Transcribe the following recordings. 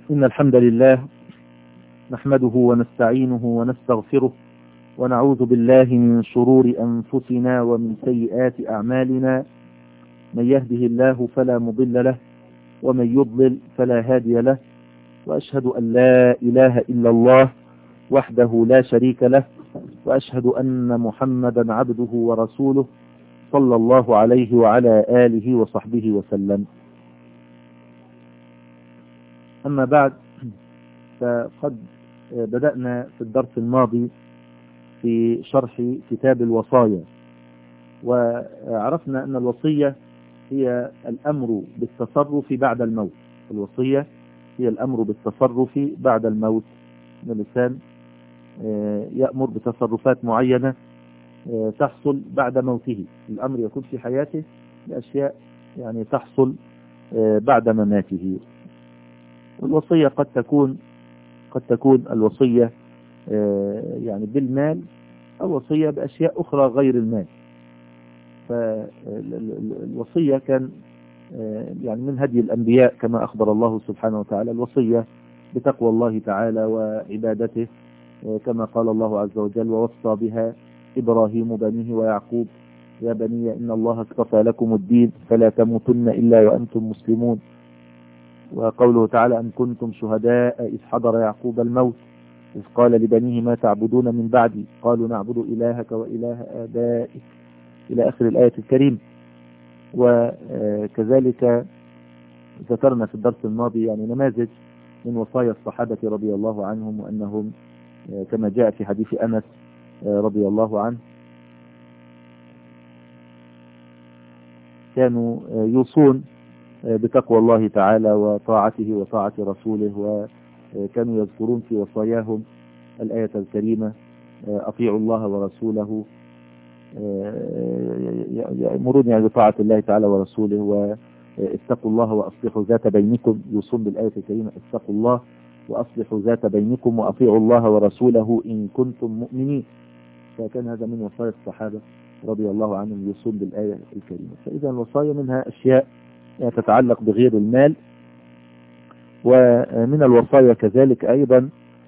إن الحمد لله نحمده ونستعينه ونستغفره ونعوذ بالله من شرور أنفسنا ومن سيئات أعمالنا. من يهده الله فلا مضل له ومن يضلل فلا هادي له، وأشهد أن لا إله إلا الله وحده لا شريك له، وأشهد أن محمدا عبده ورسوله صلى الله عليه وعلى آله وصحبه وسلم. أما بعد، فقد بدأنا في الدرس الماضي في شرح كتاب الوصايا، وعرفنا أن الوصية هي الأمر بالتصرف بعد الموت. الوصية هي الأمر بالتصرف بعد الموت، أن الإنسان يأمر بتصرفات معينة تحصل بعد موته. الأمر يكون في حياته بأشياء يعني تحصل بعد مماته. الوصية قد تكون الوصية يعني بالمال، أو وصية بأشياء أخرى غير المال. فالوصية كان يعني من هدي الأنبياء كما أخبر الله سبحانه وتعالى الوصية بتقوى الله تعالى وعبادته، كما قال الله عز وجل: ووصى بها إبراهيم بنيه ويعقوب يا بني إن الله اصطفى لكم الدين فلا تموتن إلا وأنتم مسلمون. وقوله تعالى: أن كنتم شهداء إذ حضر يعقوب الموت إذ قال لبنيه ما تعبدون من بعدي قالوا نعبد إلهك وإله آبائك، إلى آخر الآية الكريمة. وكذلك ذكرنا في الدرس الماضي يعني نماذج من وصايا الصحابة رضي الله عنهم، وأنهم كما جاء في حديث أنس رضي الله عنه كانوا يوصون بتقوى الله تعالى وطاعته وطاعة رسوله، وكانوا يذكرون في وصاياهم الآية الكريمة: أطيعوا الله ورسوله، يأمرون يعني بطاعة الله تعالى ورسوله، واتقوا الله وأصلحوا ذات بينكم. يوصون بالآية الكريمة: اتقوا الله وأصلحوا ذات بينكم وأطيعوا الله ورسوله إن كنتم مؤمنين. فكان هذا من وصايا الصحابة رضي الله عنهم، يوصون بالآية الكريمة. فإذا الوصايا منها أشياء تتعلق بغير المال. ومن الوصايا كذلك أيضا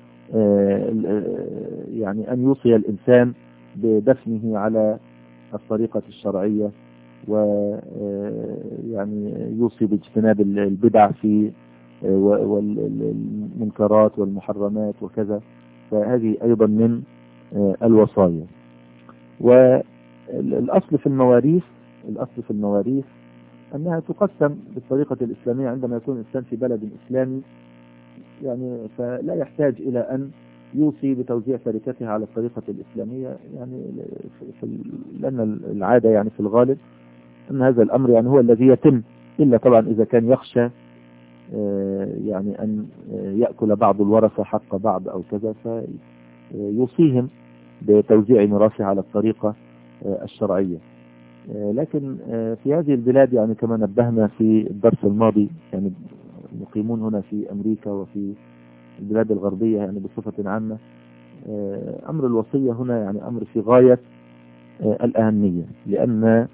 يعني أن يوصي الإنسان بدفنه على الطريقة الشرعية، ويعني يوصي باجتناب البدع في والمنكرات والمحرمات وكذا. فهذه أيضا من الوصايا. والأصل في المواريث أنها تقسم بالطريقة الإسلامية. عندما يكون الإنسان في بلد إسلامي يعني فلا يحتاج إلى أن يوصي بتوزيع تركته على الطريقة الإسلامية، يعني لأن العادة يعني في الغالب أن هذا الأمر يعني هو الذي يتم، إلا طبعا إذا كان يخشى يعني أن يأكل بعض الورثة حق بعض أو كذا، فيوصيهم بتوزيع ميراثه على الطريقة الشرعية. لكن في هذه البلاد يعني كما نبهنا في الدرس الماضي، يعني مقيمون هنا في أمريكا وفي البلاد الغربية يعني بصفة عامة، أمر الوصية هنا يعني أمر في غاية الأهمية، لأن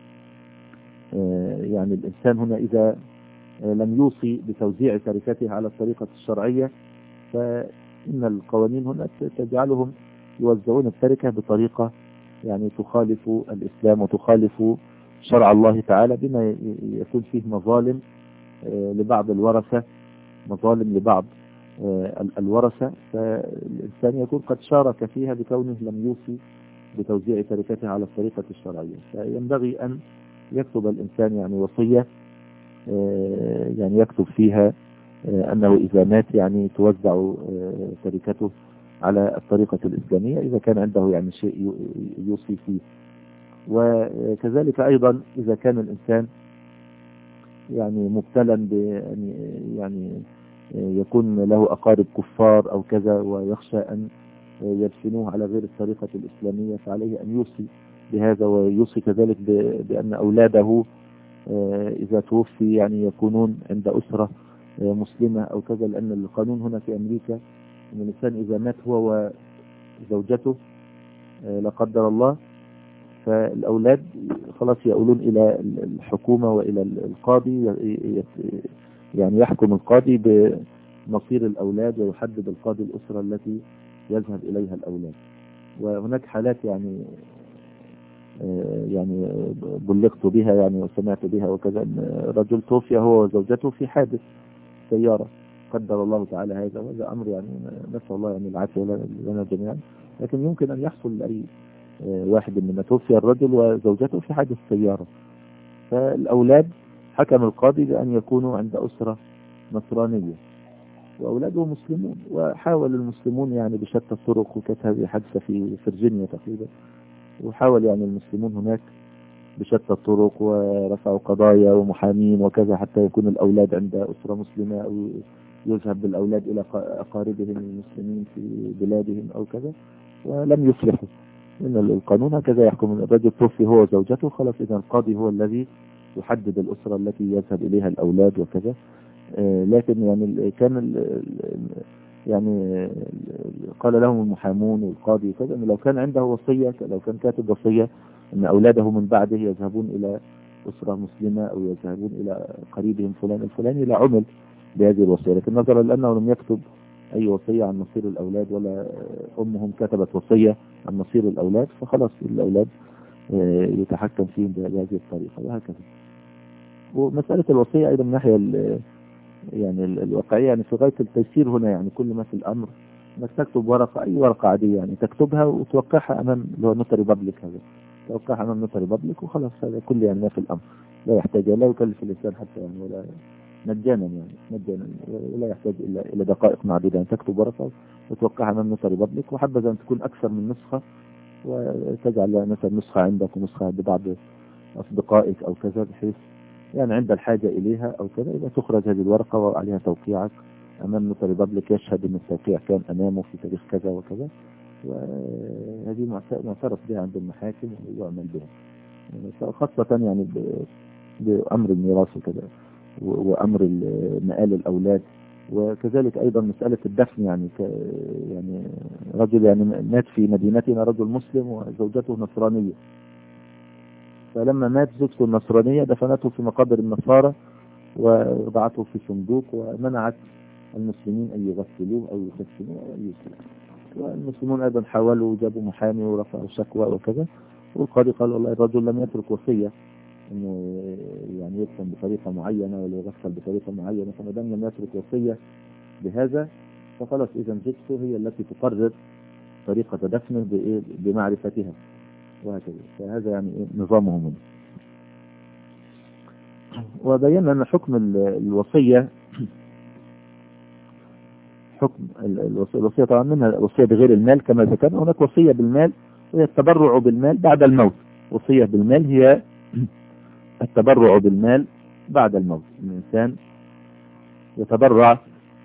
يعني الإنسان هنا إذا لم يوصي بتوزيع تركته على الطريقة الشرعية فإن القوانين هنا تجعلهم يوزعون التركة بطريقة يعني تخالف الإسلام وتخالف شرع الله تعالى، بما يكون فيه مظالم لبعض الورثة، فالإنسان يكون قد شارك فيها بكونه لم يوصي بتوزيع تركته على الطريقة الشرعية. فينبغي أن يكتب الإنسان يعني وصية يعني يكتب فيها أنه إذا مات يعني توزع تركته على الطريقة الإسلامية إذا كان عنده يعني شيء يوصي فيه. وكذلك أيضا إذا كان الإنسان يعني مبتلا بأن يعني يكون له أقارب كفار أو كذا ويخشى أن يدفنوه على غير الطريقة الإسلامية، فعليه أن يوصي بهذا، ويوصي كذلك بأن أولاده إذا توفي يعني يكونون عند أسرة مسلمة أو كذا، لأن القانون هنا في أمريكا أن الإنسان إذا مات هو وزوجته لا قدر الله، فالأولاد خلاص يؤولون إلى الحكومة وإلى القاضي، يعني يحكم القاضي مصير الأولاد، ويحدد القاضي الأسرة التي يذهب إليها الأولاد. وهناك حالات يعني بلغت بها يعني وسمعت بها وكذا، أن رجل توفي هو وزوجته في حادث سيارة، قدر الله تعالى هذا، وهذا أمر يعني نسأل الله يعني العافية لنا جميعا، لكن يمكن أن يحصل لأي واحد إنما توفي الرجل وزوجته في حادث سيارة. فالأولاد حكم القاضي بأن يكونوا عند أسرة نصرانية وأولاده مسلمون، وحاول المسلمون يعني بشتى الطرق، وكانت هذه حادثة في فرجينيا تقريبا، وحاول يعني المسلمون هناك بشتى الطرق ورفعوا قضايا ومحامين وكذا حتى يكون الأولاد عند أسرة مسلمة، أو يذهب بالأولاد إلى أقاربهم المسلمين في بلادهم أو كذا، ولم يفلحوا. إن القانون هكذا يحكم، الرجل توفي هو وزوجته، خلاص إذا القاضي هو الذي يحدد الأسرة التي يذهب إليها الأولاد وكذا. لكن يعني كان يعني قال لهم المحامون والقاضي كذا أنه لو كان عنده وصية، لو كان كاتب وصية أن أولاده من بعده يذهبون إلى أسرة مسلمة أو يذهبون إلى قريبهم فلان الفلاني لعمل بهذه الوصية، لكن نظرا لأنه لم يكتب أي وصية عن مصير الأولاد، ولا أمهم كتبت وصية عن مصير الأولاد، فخلاص الأولاد يتحكم فيهم بهذه الطريقة وهكذا. ومسألة الوصية أيضا من ناحية يعني الواقعية يعني في غاية التيسير هنا، يعني كل ما في الأمر انك تكتب ورقة، أي ورقة عادية يعني تكتبها وتوقعها أمام اللي هو نوتاري بابليك، هذا توقعها أمام نوتاري بابليك وخلاص، هذا كل يعني ما في الأمر، لا يحتاج، لا يكلف الإنسان حتى يعني ولا مجانا، يعني مجانا، ولا يحتاج إلى دقائق معدودة، يعني تكتب ورقة وتوقعها أمام نوتاري بابليك، وحبذا أن تكون أكثر من نسخة، وتجعل مثلا نسخة عندك ونسخة ببعض أصدقائك أو كذا، بحيث يعني عند الحاجة إليها أو كذا إذا تخرج هذه الورقة وعليها توقيعك أمام نوتاري بابليك يشهد أن التوقيع كان أمامه في تاريخ كذا وكذا، وهذه معترف بها عند المحاكم ويعمل بها، خاصة يعني بأمر الميراث وكذا، وأمر مآل الأولاد، وكذلك أيضا مسألة الدفن، يعني رجل يعني مات في مدينتنا، رجل مسلم وزوجته نصرانية، فلما مات زوجته النصرانية دفنته في مقابر النصارى ووضعته في صندوق، ومنعت المسلمين أن يغسلوه أو يكفنوه أو أن يسلموه، والمسلمون أيضا حاولوا وجابوا محامي ورفعوا شكوى وكذا، والقاضي قال والله الرجل لم يترك وصية انه يعني يدفن بطريقة معينة ولا يغسل بطريقة معينة، فما دام لم يترك وصية بهذا فخلاص إذا زوجته هي التي تقرر طريقة دفنه بمعرفتها، وهكذا. فهذا يعني نظامه منه. وبينا أن حكم الوصية، حكم الوصية طبعا منها وصية بغير المال كما ذكرنا، هناك وصية بالمال وهي التبرع بالمال بعد الموت. وصية بالمال هي التبرع بالمال بعد الموت، الإنسان يتبرع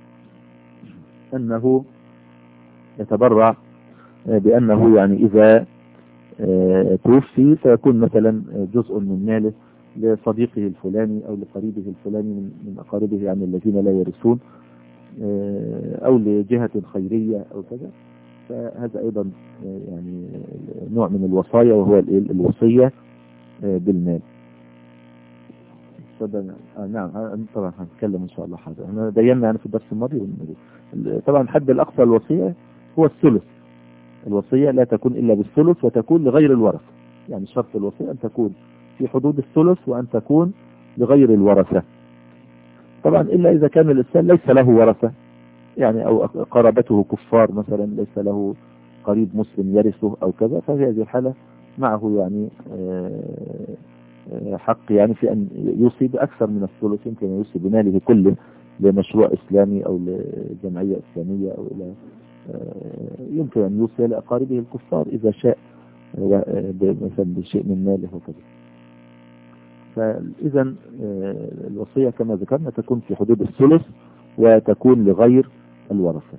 بأنه يعني إذا توفي فيكون مثلا جزء من ماله لصديقه الفلاني أو لقريبه الفلاني من أقاربه يعني الذين لا يرثون، أو لجهة خيرية أو كذا. فهذا أيضا يعني نوع من الوصايا، وهو الوصية بالمال. نعم طبعا هنتكلم إن شاء الله حاجة، احنا بينا يعني في الدرس الماضي. طبعا حد الأقصى الوصية هو الثلث، الوصية لا تكون إلا بالثلث وتكون لغير الورثة، يعني شرط الوصية أن تكون في حدود الثلث وأن تكون لغير الورثة. طبعا إلا إذا كان الإنسان ليس له ورثة، يعني أو قرابته كفار مثلا، ليس له قريب مسلم يرثه أو كذا، ففي هذه الحالة معه يعني حق يعني في أن يوصي بأكثر من الثلث، يمكن أن يوصي بماله كله لمشروع إسلامي أو لجمعية إسلامية، أو يمكن أن يوصي لأقاربه الكفار إذا شاء مثلا بشيء من ماله وكذا. فإذا الوصية كما ذكرنا تكون في حدود الثلث وتكون لغير الورثة.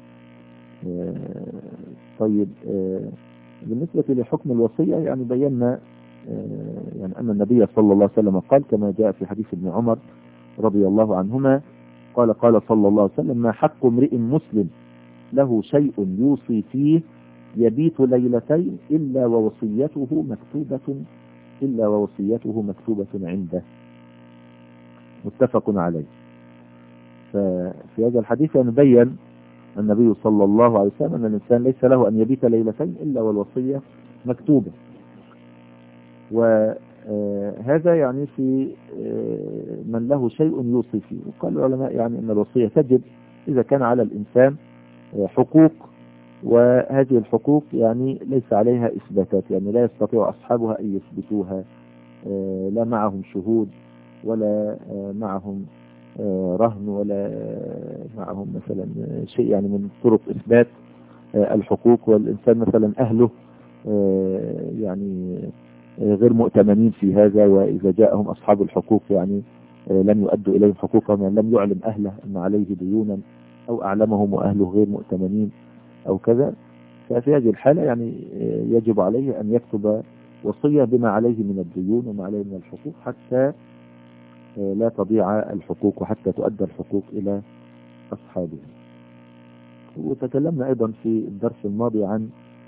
طيب بالنسبة لحكم الوصية يعني بينا يعني أن النبي صلى الله عليه وسلم قال كما جاء في حديث ابن عمر رضي الله عنهما قال صلى الله عليه وسلم: ما حق امرئ مسلم له شيء يوصي فيه يبيت ليلتين إلا ووصيته مكتوبة عنده، متفق عليه. ففي هذا الحديث يعني بين النبي صلى الله عليه وسلم أن الإنسان ليس له أن يبيت ليلتين إلا والوصية مكتوبة. وهذا يعني في من له شيء يوصي فيه. وقال العلماء يعني أن الوصية تجب إذا كان على الإنسان حقوق، وهذه الحقوق يعني ليس عليها إثباتات، يعني لا يستطيع أصحابها أن يثبتوها، لا معهم شهود ولا معهم رهن ولا معهم مثلا شيء يعني من طرق إثبات الحقوق، والإنسان مثلا أهله يعني غير مؤتمنين في هذا، وإذا جاءهم أصحاب الحقوق يعني لم يؤدوا إليهم حقوقهم، يعني لم يعلم أهله أن عليه ديونا أو أعلمهم وأهله غير مؤتمنين أو كذا. ففي هذه الحالة يعني يجب عليه أن يكتب وصية بما عليه من الديون وما عليه من الحقوق، حتى لا تضيع الحقوق وحتى تؤدى الحقوق إلى أصحابها. وتكلمنا أيضا في الدرس الماضي عن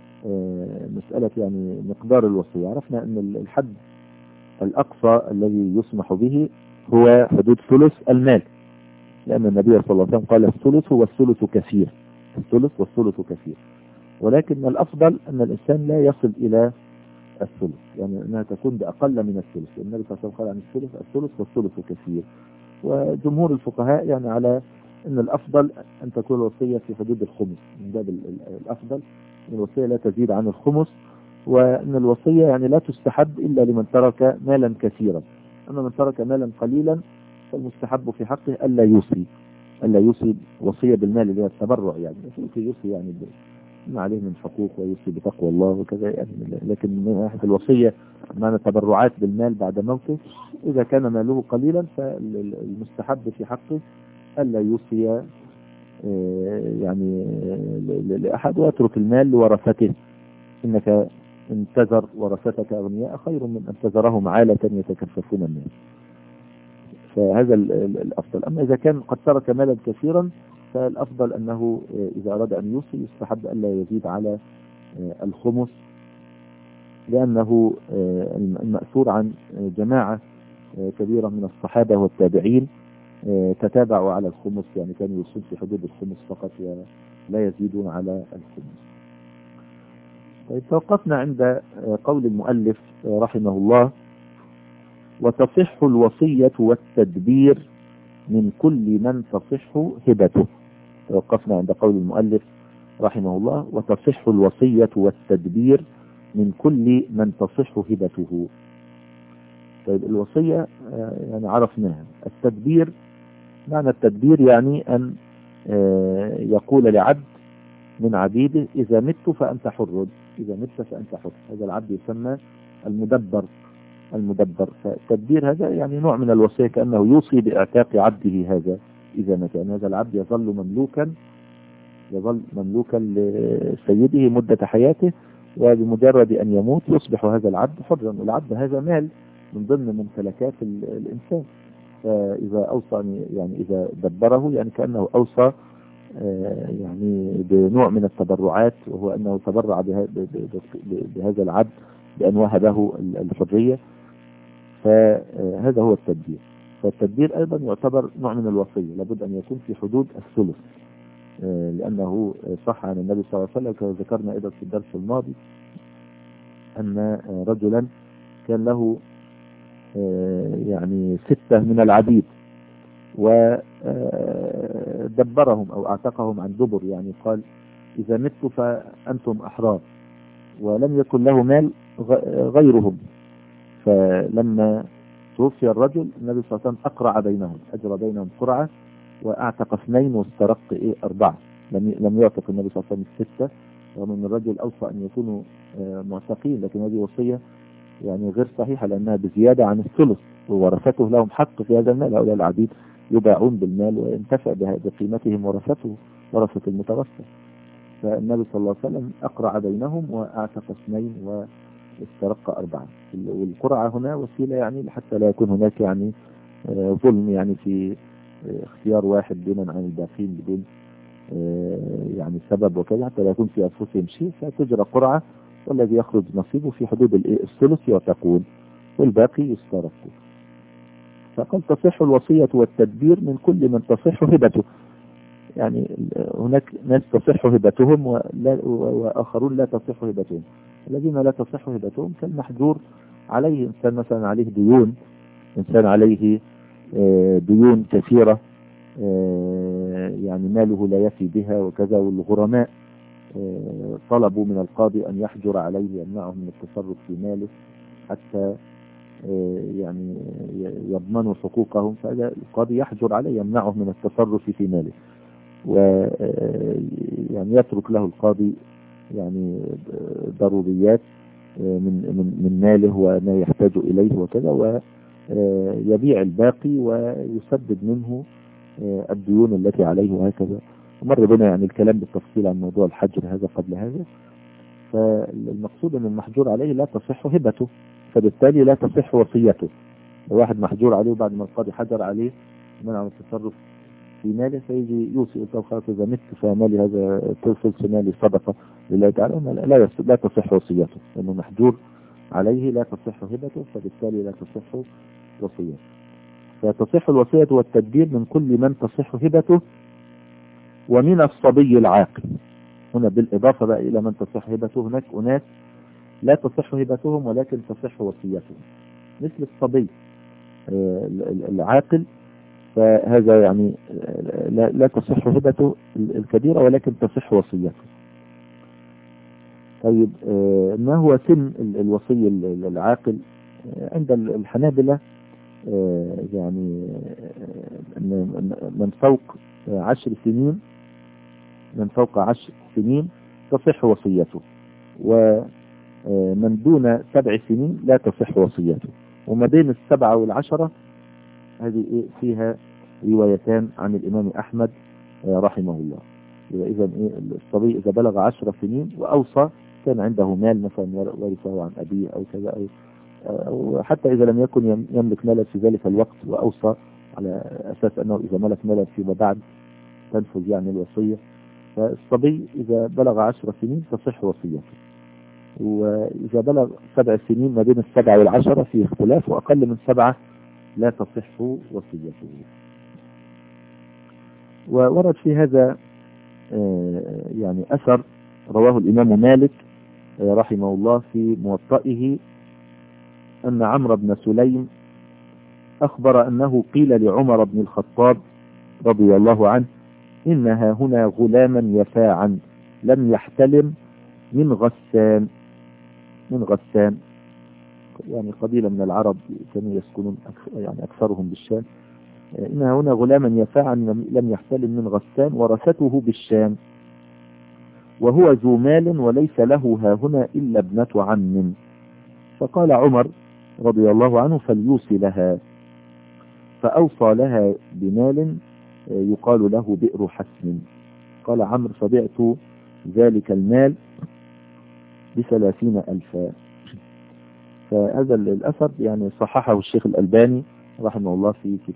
مسألة يعني مقدار الوصية. عرفنا أن الحد الأقصى الذي يسمح به هو حدود ثلث المال، لأن النبي صلى الله عليه وسلم قال الثلث والثلث كثير، الثلث والثلث كثير، ولكن الأفضل أن الإنسان لا يصل إلى الثلث، يعني أنها تكون بأقل من الثلث. النبي صلى الله عليه وسلم قال عن الثلث والثلث كثير. وجمهور الفقهاء يعني على أن الأفضل أن تكون الوصية في حدود الخمس، من باب الأفضل أن الوصية لا تزيد عن الخمس، وأن الوصية يعني لا تستحب إلا لمن ترك مالا كثيرا. أما من ترك مالا قليلا فالمستحب في حقه ألا يوصي وصية بالمال اللي هو التبرع، يعني يوصي يعني ما عليه من حقوق ويوصي بتقوى الله وكذا يعني. لكن من ناحية الوصية معنى تبرعات بالمال بعد موته، إذا كان ماله قليلا فالمستحب في حقه ألا يوصي يعني لأحد، ويترك المال لورثته. إنك إن تذر ورثتك أغنياء خير من أن تذرهم عالة يتكففون الناس. فهذا الأفضل. أما إذا كان قد ترك مالا كثيرا فالأفضل أنه إذا أراد أن يوصي يستحب ألا يزيد على الخمس، لأنه المأثور عن جماعة كبيرة من الصحابة والتابعين تتابعوا على الخمس، يعني كانوا يوصون في حدود الخمس فقط ولا يزيدون على الخمس. طيب، توقفنا عند قول المؤلف رحمه الله: وتصح الوصية والتدبير من كل من تصح هبته. توقفنا عند قول المؤلف رحمه الله: وتصح الوصية والتدبير من كل من تصح هبته. طيب، الوصية يعني عرفناها. التدبير، معنى التدبير يعني أن يقول لعبد من عبيده: إذا مت فأنت حر، إذا مت فأنت حر. هذا العبد يسمى المدبر. فالتدبير هذا يعني نوع من الوصية، كأنه يوصي بإعتاق عبده هذا إذا مات، يعني هذا العبد يظل مملوكا لسيده مدة حياته، وبمجرد أن يموت يصبح هذا العبد حرا. والعبد هذا مال من ضمن ممتلكات الإنسان، فإذا أوصى يعني إذا دبره يعني كأنه أوصى يعني بنوع من التبرعات، وهو أنه تبرع بهذا العبد بأن وهبه الحرية. فهذا هو التدبير. فالتدبير أيضا يعتبر نوع من الوصية، لابد أن يكون في حدود الثلث، لأنه صح عن النبي صلى الله عليه وسلم كما ذكرنا أيضا في الدرس الماضي أن رجلا كان له يعني 6 من العبيد، ودبرهم أو اعتقهم عن دبر، يعني قال: إذا مت فأنتم أحرار، ولم يكن له مال غيرهم. فلما توفي الرجل النبي صلى الله عليه وسلم أقرع بينهم، أجرى بينهم قرعة، وأعتق 2 واسترق 4. لم يعتق النبي صلى الله عليه وسلم 6، ومن الرجل أوصى أن يكونوا معتقين، لكن هذه وصية يعني غير صحيحة، لأنها بزيادة عن الثلث، وورثته لهم حق في هذا المال. هؤلاء العبيد يباعون بالمال وينتفع بقيمتهم ورثة المتوفى. فالنبي صلى الله عليه وسلم أقرع بينهم وأعتق 2 واسترق 4. والقرعة هنا وسيلة يعني حتى لا يكون هناك يعني ظلم يعني في اختيار واحد دونا عن الباقين بدون يعني سبب وكذا، حتى لا يكون في أنفسهم شيء. فتجرى قرعة، والذي يخرج نصيبه في حدود الثلث يعتقون والباقي يسترق. فقال تصح الوصية والتدبير من كل من تصح هبته. يعني هناك ناس تصح هبتهم وآخرون لا تصح هبتهم. الذين لا تصح هبتهم كالمحجور عليه، إنسان مثلا عليه ديون، إنسان عليه ديون كثيرة، يعني ماله لا يفي بها وكذا، والغرماء طلبوا من القاضي أن يحجر عليه يمنعهم من التصرف في ماله حتى يعني يضمنوا حقوقهم، فهذا القاضي يحجر عليه يمنعه من التصرف في ماله، ويعني يترك له القاضي يعني ضروريات من ماله وما يحتاج إليه وكذا، ويبيع الباقي ويسدد منه الديون التي عليه وهكذا. ومر بنا يعني الكلام بالتفصيل عن موضوع الحجر هذا قبل هذا. فالمقصود أن المحجور عليه لا تصح هبته، فبالتالي لا تصح وصيته. لو واحد محجور عليه وبعد ما القاضي حجر عليه منع من التصرف في ماله، فيجي يوصي طب خلاص إذا مت فمالي هذا ثلث مالي صدقة لله تعالى، لا تصح وصيته، لأنه محجور عليه لا تصح هبته، فبالتالي لا تصح وصيته. فتصح الوصية والتدبير من كل من تصح هبته ومن الصبي العاقل. هنا بالإضافة بقى إلى من تصح هبته، هناك أناس لا تصح هبتهم ولكن تصح وصيتهم، مثل الصبي العاقل، فهذا يعني لا تصح هبته الكبيرة ولكن تصح وصيته. طيب ما هو سن الوصي العاقل؟ عند الحنابلة يعني من فوق 10 سنين، من فوق 10 سنين تصح وصيته، ومن دون 7 سنين لا تصح وصيته، وما بين 7 و10 هذه فيها روايتان عن الإمام أحمد رحمه الله. إذا الصبي إذا بلغ 10 سنين وأوصى، كان عنده مال مثلا ورثه عن أبيه أو كذا، أو حتى إذا لم يكن يملك مالا في ذلك الوقت وأوصى على أساس أنه إذا ملك مالا فيما بعد تنفذ يعني الوصية، فالصبي إذا بلغ 10 سنين تصح وصيته. وإذا بلغ 7 سنين، ما بين 7 و10 في اختلاف، وأقل من 7 لا تصح وصيته. وورد في هذا يعني أثر رواه الإمام مالك رحمه الله في موطئه، أن عمرو بن سليم أخبر أنه قيل لعمر بن الخطاب رضي الله عنه: إنها هنا غلاما يفاعا لم يحتلم من غسان. من غسان يعني قبيلة من العرب كانوا يسكنون يعني أكثرهم بالشام. إنها هنا غلاما يفاعا لم يحتلم من غسان ورثته بالشام، وهو ذو مال وليس له ها هنا إلا ابنة عم. فقال عمر رضي الله عنه: فليوصي لها. فأوصى لها بمال يقال له بئر حسن. قال عمرو: فبعت ذلك المال ب30,000. فهذا الأثر يعني صححه الشيخ الألباني رحمه الله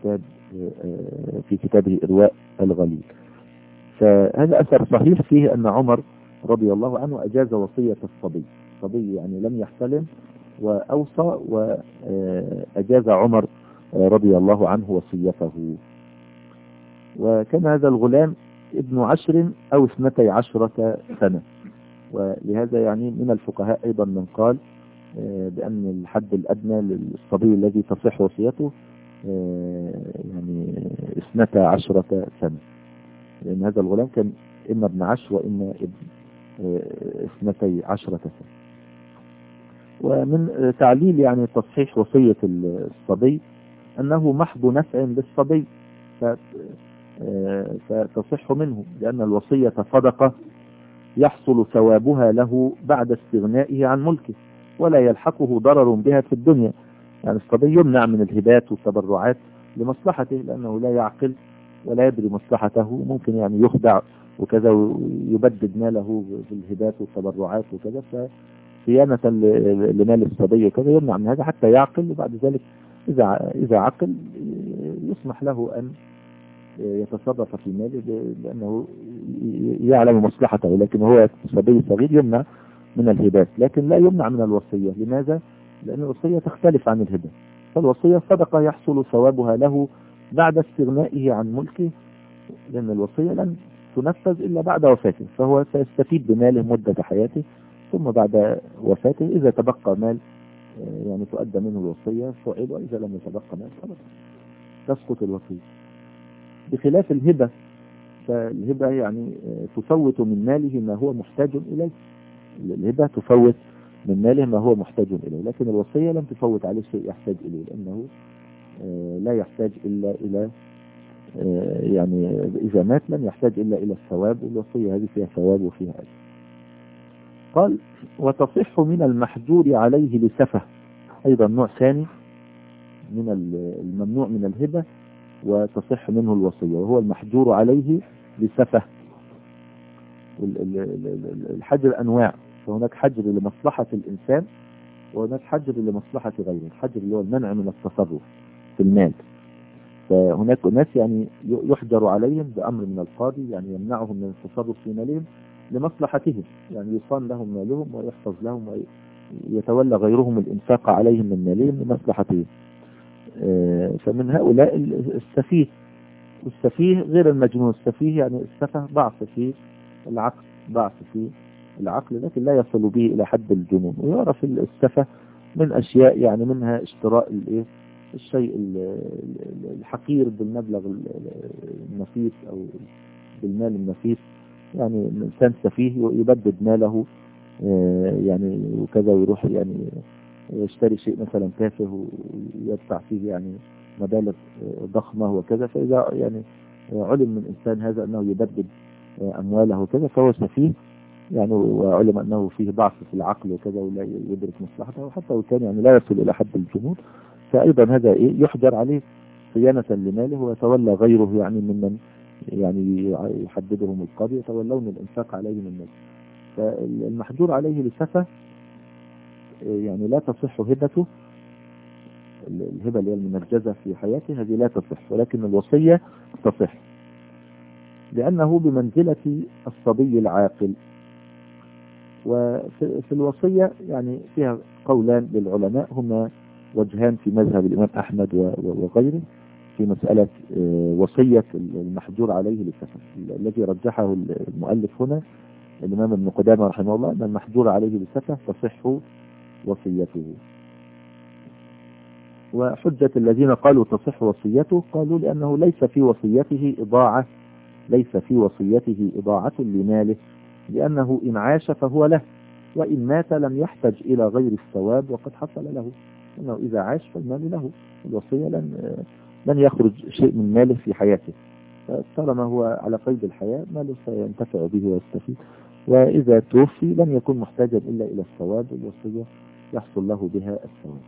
في كتابه إرواء الغليل. فهذا أثر صحيح فيه أن عمر رضي الله عنه أجاز وصية الصبي يعني لم يحتلم وأوصى، وأجاز عمر رضي الله عنه وصيته. وكان هذا الغلام ابن 10 أو 12 سنة. ولهذا يعني من الفقهاء أيضا من قال بأن الحد الأدنى للصبي الذي تصح وصيته يعني 12 سنة، لأن هذا الغلام كان إما ابن 10 وإما ابن 12 سنة. ومن تعليل يعني تصحيح وصية الصبي أنه محض نفع للصبي فتصح منه، لأن الوصية صدقة يحصل ثوابها له بعد استغنائه عن ملكه، ولا يلحقه ضرر بها في الدنيا. يعني الصبي يمنع من الهبات والتبرعات لمصلحته، لأنه لا يعقل ولا يدري مصلحته، ممكن يعني يخدع وكذا ويبدد ماله بالهبات والتبرعات وكذا، فصيانة لمال الصبي وكذا يمنع من هذا حتى يعقل، وبعد ذلك إذا عقل يسمح له أن يتصرف في ماله لأنه يعلم مصلحته. لكن هو صبي صغير يمنع من الهبات، لكن لا يمنع من الوصية. لماذا؟ لأن الوصية تختلف عن الهبة. فالوصية صدقة يحصل ثوابها له بعد استغنائه عن ملكه، لأن الوصية لن تنفذ إلا بعد وفاته، فهو سيستفيد بماله مدة حياته، ثم بعد وفاته إذا تبقى مال يعني تؤدى منه الوصية فعل، وإذا لم يتبقى مال خلاص تسقط الوصية. بخلاف الهبة، فالهبة يعني تفوت من ماله ما هو محتاج إليه، الهبة تفوت من ماله ما هو محتاج إليه، لكن الوصية لم تفوت عليه شيء يحتاج إليه، لأنه لا يحتاج إلا إلى يعني إذا مات لم يحتاج إلا إلى الثواب، والوصية هذه فيها ثواب وفيها أجر. قال وتصح من المحجور عليه لسفه، أيضا نوع ثاني من الممنوع من الهبة وتصح منه الوصية، وهو المحجور عليه لسفه. الحجر أنواع، فهناك حجر لمصلحة الإنسان وهناك حجر لمصلحة غيره. الحجر اللي هو المنع من التصرف في المال، فهناك ناس يعني يحجر عليهم بأمر من القاضي، يعني يمنعهم من التصرف في مالهم لمصلحتهم، يعني يصان لهم مالهم ويحفظ لهم ويتولى غيرهم الإنفاق عليهم من مالهم لمصلحتهم. فمن هؤلاء السفيه، والسفيه غير المجنون. السفيه يعني السفه ضعف في العقل، ضعف في العقل لكن لا يصل به إلى حد الجنون. ويعرف السفه من أشياء يعني منها اشتراء الشيء الحقير بالمبلغ النفيس أو بالمال النفيس، يعني إنسان سفيه يبدد ماله يعني وكذا، ويروح يعني يشتري شيء مثلا تافه ويدفع فيه يعني مبالغ ضخمة وكذا، فإذا يعني علم من إنسان هذا أنه يبدد أمواله وكذا فهو سفيه يعني، وعلم أنه فيه ضعف في العقل وكذا ولا يدرك مصلحته، وحتى لو كان يعني لا يصل إلى حد الجنون، فأيضا هذا يحجر عليه صيانة لماله، ويتولى غيره يعني ممن يعني يحددهم القاضي يتولون الإنفاق عليه من ماله. فالمحجور عليه لسفه يعني لا تصح هبته، الهبة اللي هي المنجزة في حياته هذه لا تصح، ولكن الوصية تصح لأنه بمنزلة الصبي العاقل. وفي الوصية يعني فيها قولان للعلماء، هما وجهان في مذهب الإمام أحمد وغيره في مسألة وصية المحجور عليه للسفه. الذي رجحه المؤلف هنا الإمام ابن قدامة رحمه الله أن المحجور عليه للسفه تصح وصيته. وحجة الذين قالوا تصح وصيته قالوا لأنه ليس في وصيته إضاعة، ليس في وصيته إضاعة لماله، لأنه إن عاش فهو له، وإن مات لم يحتج إلى غير الثواب وقد حصل له، أنه إذا عاش فالمال له، الوصية لن يخرج شيء من ماله في حياته، طالما هو على قيد الحياة ماله سينتفع به ويستفيد، وإذا توفي لن يكون محتاجا إلا إلى الثواب، الوصية يحصل له بها الثواب.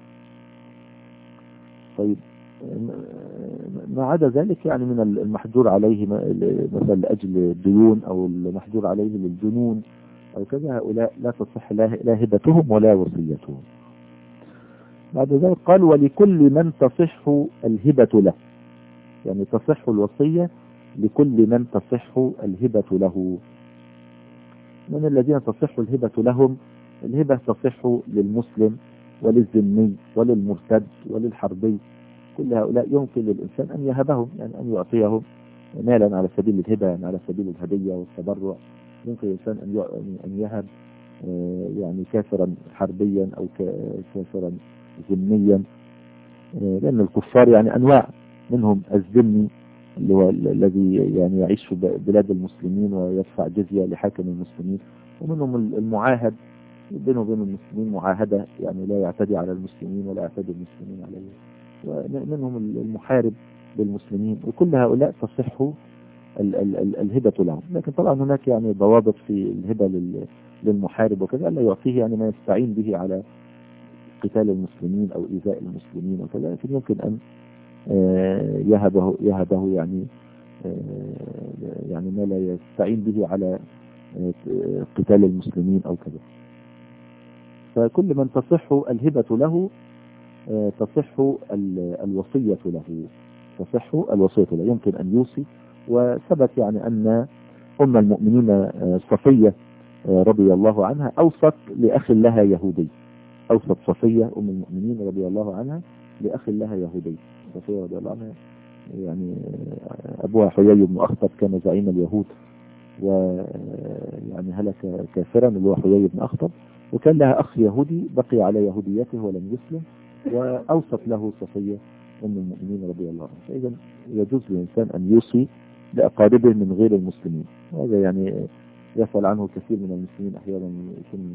طيب ما عدا ذلك يعني من المحجور عليه مثلا لأجل الديون أو المحجور عليه للجنون أو كذا، هؤلاء لا تصح لا هبتهم ولا وصيتهم. بعد ذلك قال ولكل من تصح الهبة له، يعني تصح الوصية لكل من تصح الهبة له. من الذين تصح الهبة لهم؟ الهبة تصح للمسلم وللذمي وللمرتد وللحربي، كل هؤلاء يمكن للإنسان أن يهبهم، يعني أن يعطيهم مالا على سبيل الهبة، يعني على سبيل الهدية والتبرع. يمكن الإنسان أن يهب يعني كافرا حربيا أو كافرا ذميا، لأن الكفار يعني أنواع، منهم الذمي اللي هو الذي يعني يعيش في بلاد المسلمين ويدفع جزية لحاكم المسلمين، ومنهم المعاهد بينه وبين المسلمين معاهدة، يعني لا يعتدي على المسلمين ولا يعتدي المسلمين عليه، ومنهم المحارب للمسلمين، وكل هؤلاء تصح الهبة لهم. لكن طبعا هناك يعني ضوابط في الهبة للمحارب وكذا، لا يعطيه يعني ما يستعين به على قتال المسلمين أو إيذاء المسلمين وكذا، لكن يمكن أن يهبه يعني ما لا يستعين به على قتال المسلمين أو كذا. فكل من تصح الهبة له تصح الوصية له، تصح الوصية له، يمكن أن يوصي. وثبت يعني أن أم المؤمنين صفية رضي الله عنها أوصت لأخ لها يهودي، أوصت صفية أم المؤمنين رضي الله عنها لأخ لها يهودي. صفية رضي الله عنها يعني أبوها حيي بن أخطب كان زعيم اليهود، ويعني هلك كافرا اللي هو حيي بن أخطب، وكان لها أخ يهودي بقي على يهوديته ولم يسلم، وأوصت له صفية أم المؤمنين رضي الله عنها. فإذا يجوز للإنسان أن يوصي لأقاربه من غير المسلمين، وهذا يعني يفعل عنه كثير من المسلمين أحيانا، يكون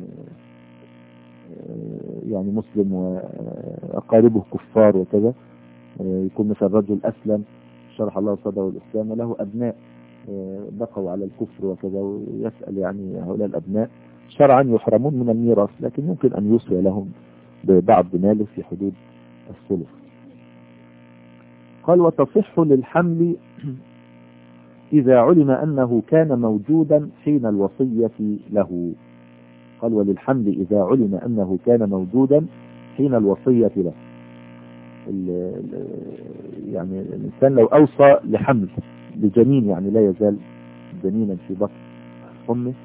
يعني مسلم وأقاربه كفار وكذا، يكون مثل رجل أسلم شرح الله صدره الإسلام وله أبناء بقوا على الكفر وكذا، ويسأل يعني هؤلاء الأبناء شرعا يحرمون من الميراث، لكن يمكن أن يوصي لهم ببعض ماله في حدود الثلث. قال وتصح للحمل إذا علم أنه كان موجودا حين الوصية له. قال وللحمل إذا علم أنه كان موجودا حين الوصية له. يعني الإنسان لو أوصى لحمل لجنين يعني لا يزال جنينا في بطن أمه،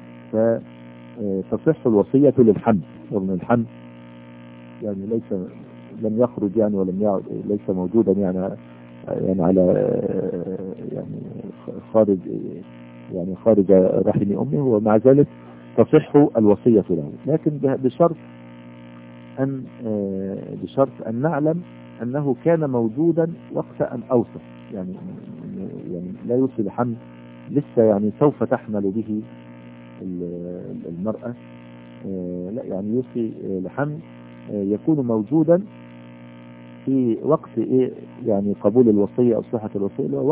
فتصح الوصية للحمل، رغم الحمل يعني لم يخرج يعني ولم يعد ليس موجودا يعني على يعني خارج رحم أمه، ومع ذلك تصح الوصية له، لكن بشرط أن نعلم أنه كان موجودا وقت أن أوصى. يعني لا يوصي لحمل لسه يعني سوف تحمل به المرأة، لا يعني يوصي لحمل يكون موجودا في وقت يعني قبول الوصية أو صحة الوصية، اللي هو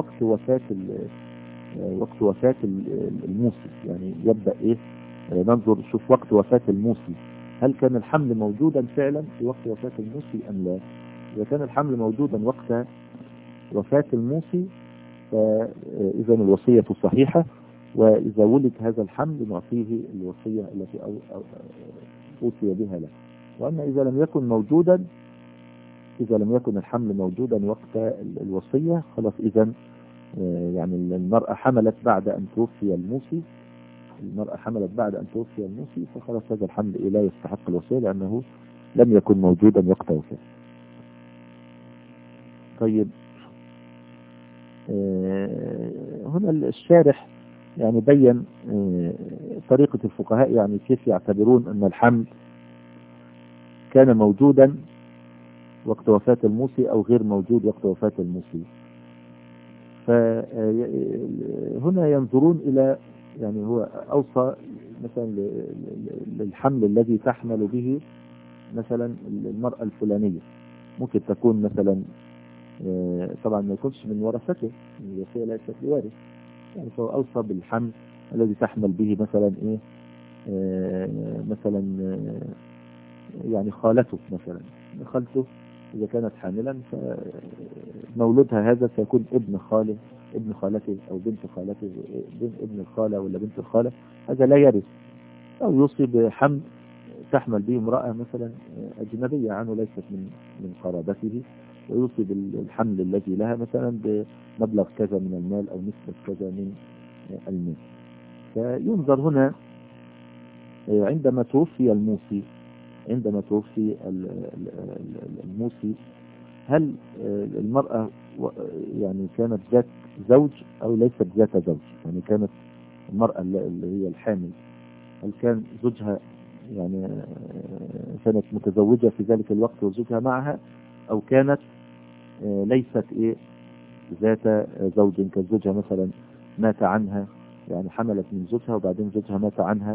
وقت وفاة الموصي. يعني يبدأ ننظر شوف وقت وفاة الموصي، هل كان الحمل موجودا فعلا في وقت وفاة الموصي أم لا؟ إذا كان الحمل موجودا وقت وفاة الموصي فإذا الوصية صحيحة، وإذا ولد هذا الحمل نعطيه الوصية التي أوصي بها له. وأما إذا لم يكن الحمل موجودا وقت الوصية خلاص، إذا يعني المرأة حملت بعد أن توفي الموصي، فخلاص هذا الحمل لا يستحق الوصية لأنه لم يكن موجودا وقت وفاة. طيب هنا الشارح يعني بين طريقة الفقهاء يعني كيف يعتبرون أن الحمل كان موجودا وقت وفاة الموصي أو غير موجود وقت وفاة الموصي. فهنا ينظرون إلى يعني هو أوصى مثلا للحمل الذي تحمل به مثلا المرأة الفلانية، ممكن تكون مثلا طبعا ما يكونش من ورثته، الوصية ليست لوارث، يعني فهو أوصى بالحمل الذي تحمل به مثلا مثلا يعني خالته إذا كانت حاملا فمولودها هذا سيكون ابن خالته أو بنت خالته، ابن الخالة ولا بنت الخالة، هذا لا يرث. أو يوصي بحمل تحمل به امرأة مثلا أجنبية عنه ليست من قرابته، ويوصي بالحمل الذي لها مثلا بمبلغ كذا من المال أو نسبة كذا من المال. فينظر هنا عندما توفي الموصي هل المرأة يعني كانت ذات زوج أو ليست ذات زوج؟ يعني كانت المرأة اللي هي الحامل هل كان زوجها يعني كانت متزوجة في ذلك الوقت وزوجها معها، أو كانت ليست ذات زوج، كان زوجها مثلا مات عنها، يعني حملت من زوجها وبعدين زوجها مات عنها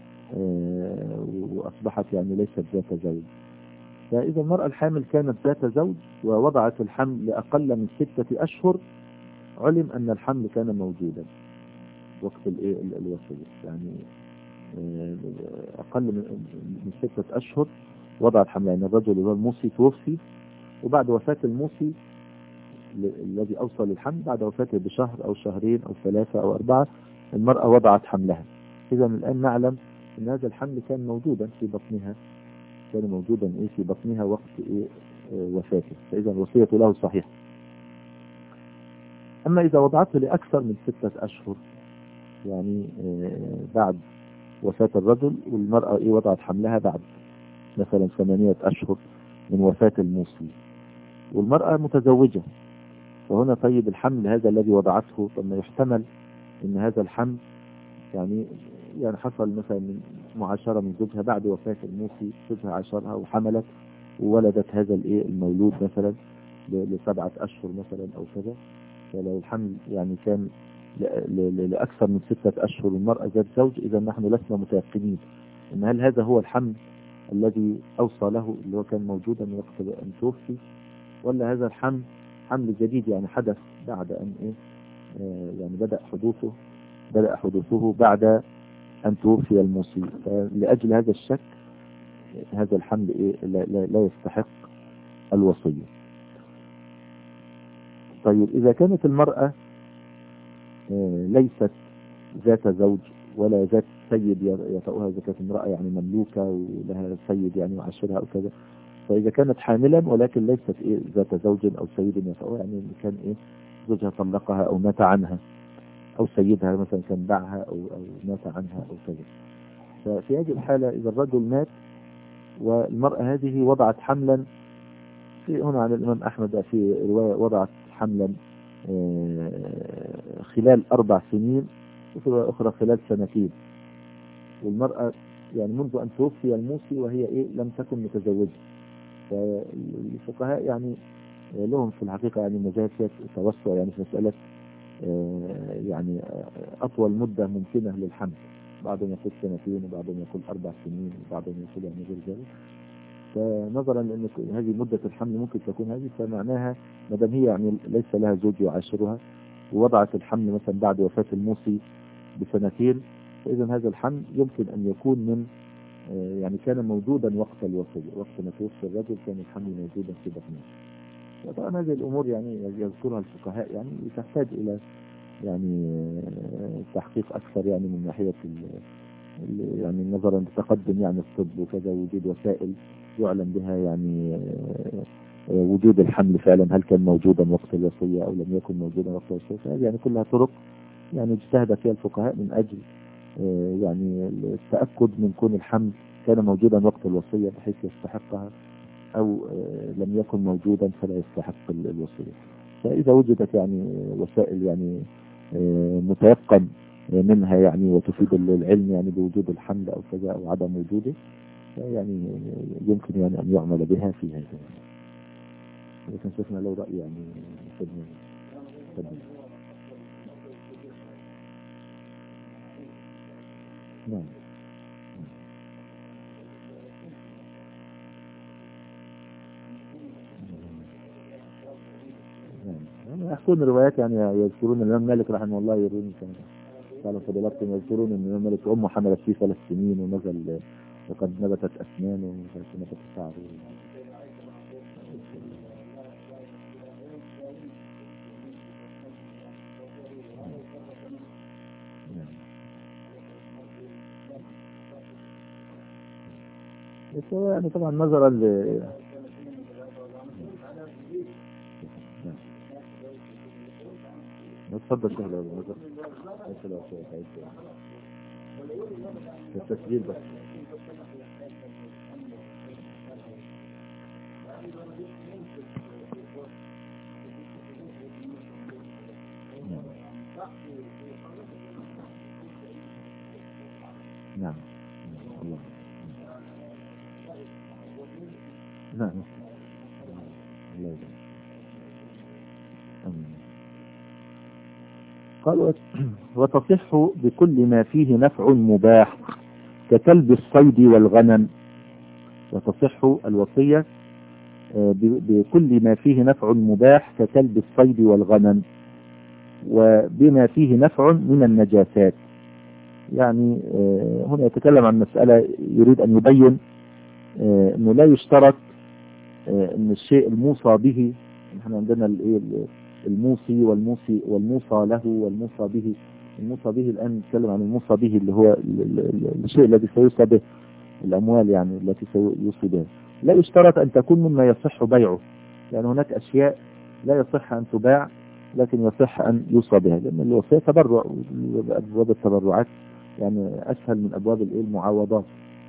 وأصبحت يعني ليست ذات زوج. فإذا المرأة الحامل كانت ذات زوج ووضعت الحمل لأقل من 6 أشهر، علم أن الحمل كان موجودا وقت الوصية، يعني أقل من 6 أشهر وضعت حمل. يعني الرجل اللي هو الموصي توفي، وبعد وفاة الموصي الذي أوصى للحمل بعد وفاته بشهر أو شهرين أو 3 أو 4 المرأة وضعت حملها. إذا الآن نعلم أن هذا الحمل كان موجودا في بطنها وقت وفاته، فإذا الوصية له صحيحة. أما إذا وضعته لأكثر من 6 أشهر، يعني بعد وفاة الرجل، والمرأة وضعت حملها بعد مثلا 8 أشهر من وفاة الموصي، والمرأة متزوجة. وهنا طيب الحمل هذا الذي وضعته، ثم يحتمل ان هذا الحمل يعني حصل مثلا من معاشرة من زوجها بعد وفاة الموصي، زوجها عاشرها وحملت وولدت هذا المولود مثلا ل7 أشهر مثلا أو كذا. فلو الحمل يعني كان لأكثر من 6 أشهر والمرأة ذات زوج، إذا نحن لسنا متيقنين إن هل هذا هو الحمل الذي أوصى له اللي هو كان موجودا وقت أن توفي، ولا هذا الحمل حمل جديد يعني حدث بعد أن يعني بدأ حدوثه بعد أن توفي الموصي. فلأجل هذا الشك هذا الحمل لا يستحق الوصية. طيب إذا كانت المرأة ليست ذات زوج ولا ذات سيد يطأها، إذا كانت امرأة يعني مملوكة ولها سيد يعني يعاشرها أو كذا، فإذا كانت حاملا ولكن ليست ذات زوج أو سيد يطأها، يعني كان زوجها طلقها أو مات عنها، أو سيدها مثلا كان باعها أو مات عنها أو كذا. ففي هذه الحالة إذا الرجل مات والمرأة هذه وضعت حملا، في هنا عن الإمام أحمد في رواية وضعت حملا خلال 4 سنين، وفي رواية أخرى خلال 2 سنين، والمرأة يعني منذ أن توفي الموصي وهي لم تكن متزوجة. فالفقهاء يعني لهم في الحقيقة يعني مجال في التوسع يعني في مسألة يعني أطول مدة ممكنة للحمل، بعضهم يقول 2 وبعضهم يقول 4 سنين وبعضهم يقول يعني غير ذلك. فنظرا لأن هذه مدة الحمل ممكن تكون هذه، فمعناها ما دام هي يعني ليس لها زوج يعاشرها ووضعت الحمل مثلا بعد وفاة الموصي ب2 سنين، فإذا هذا الحمل يمكن أن يكون من يعني كان موجودا وقت الوصية، وقت ما توفي الرجل كان الحمل موجودا في بطنه. وطبعا هذه الأمور يعني يذكرها الفقهاء يعني تحتاج إلى يعني تحقيق أكثر يعني من ناحية يعني نظرا لتقدم يعني الطب وكذا، وجود وسائل يعلم بها يعني وجود الحمل فعلا هل كان موجودا وقت الوصية أو لم يكن موجودا وقت الوصية. فهذه يعني كلها طرق يعني اجتهد فيها الفقهاء من أجل يعني التأكد من كون الحمل كان موجودا وقت الوصية بحيث يستحقها، أو لم يكن موجودا فلا يستحق الوصية. فإذا وجدت يعني وسائل يعني متيقن منها يعني وتفيد العلم يعني بوجود الحمل أو كذا أو عدم وجوده، يعني يمكن يعني أن يعمل بها في هذا. لكن شفنا لو رأي يعني نعم. يحكون روايات يعني يذكرون الإمام مالك رحمه الله يرون كان قالوا فضلاتهم يذكرون أن الإمام مالك أمه حملت فيه 3 سنين ونزل وقد نبتت أسنانه ونبتت شعره. بس هو يعني طبعا نظرا اتفضل شهر التسجيل بس. نعم الله نعم الله يجزاك. قال وتصح بكل ما فيه نفع مباح ككلب الصيد والغنم. وتصح الوصية بكل ما فيه نفع مباح ككلب الصيد والغنم وبما فيه نفع من النجاسات. يعني هنا يتكلم عن مسألة يريد أن يبين أنه لا يشترط أن الشيء الموصى به، نحن عندنا الموصي والموصى له والموصى به. الموصى به الآن نتكلم عن الموصى به اللي هو الشيء الذي سيوصى به، الأموال يعني التي سيوصي بها. لا يشترط أن تكون مما يصح بيعه، يعني هناك أشياء لا يصح أن تباع لكن يصح أن يوصى بها، لأن الوصية تبرع، أبواب التبرعات يعني أسهل من أبواب المعاوضات.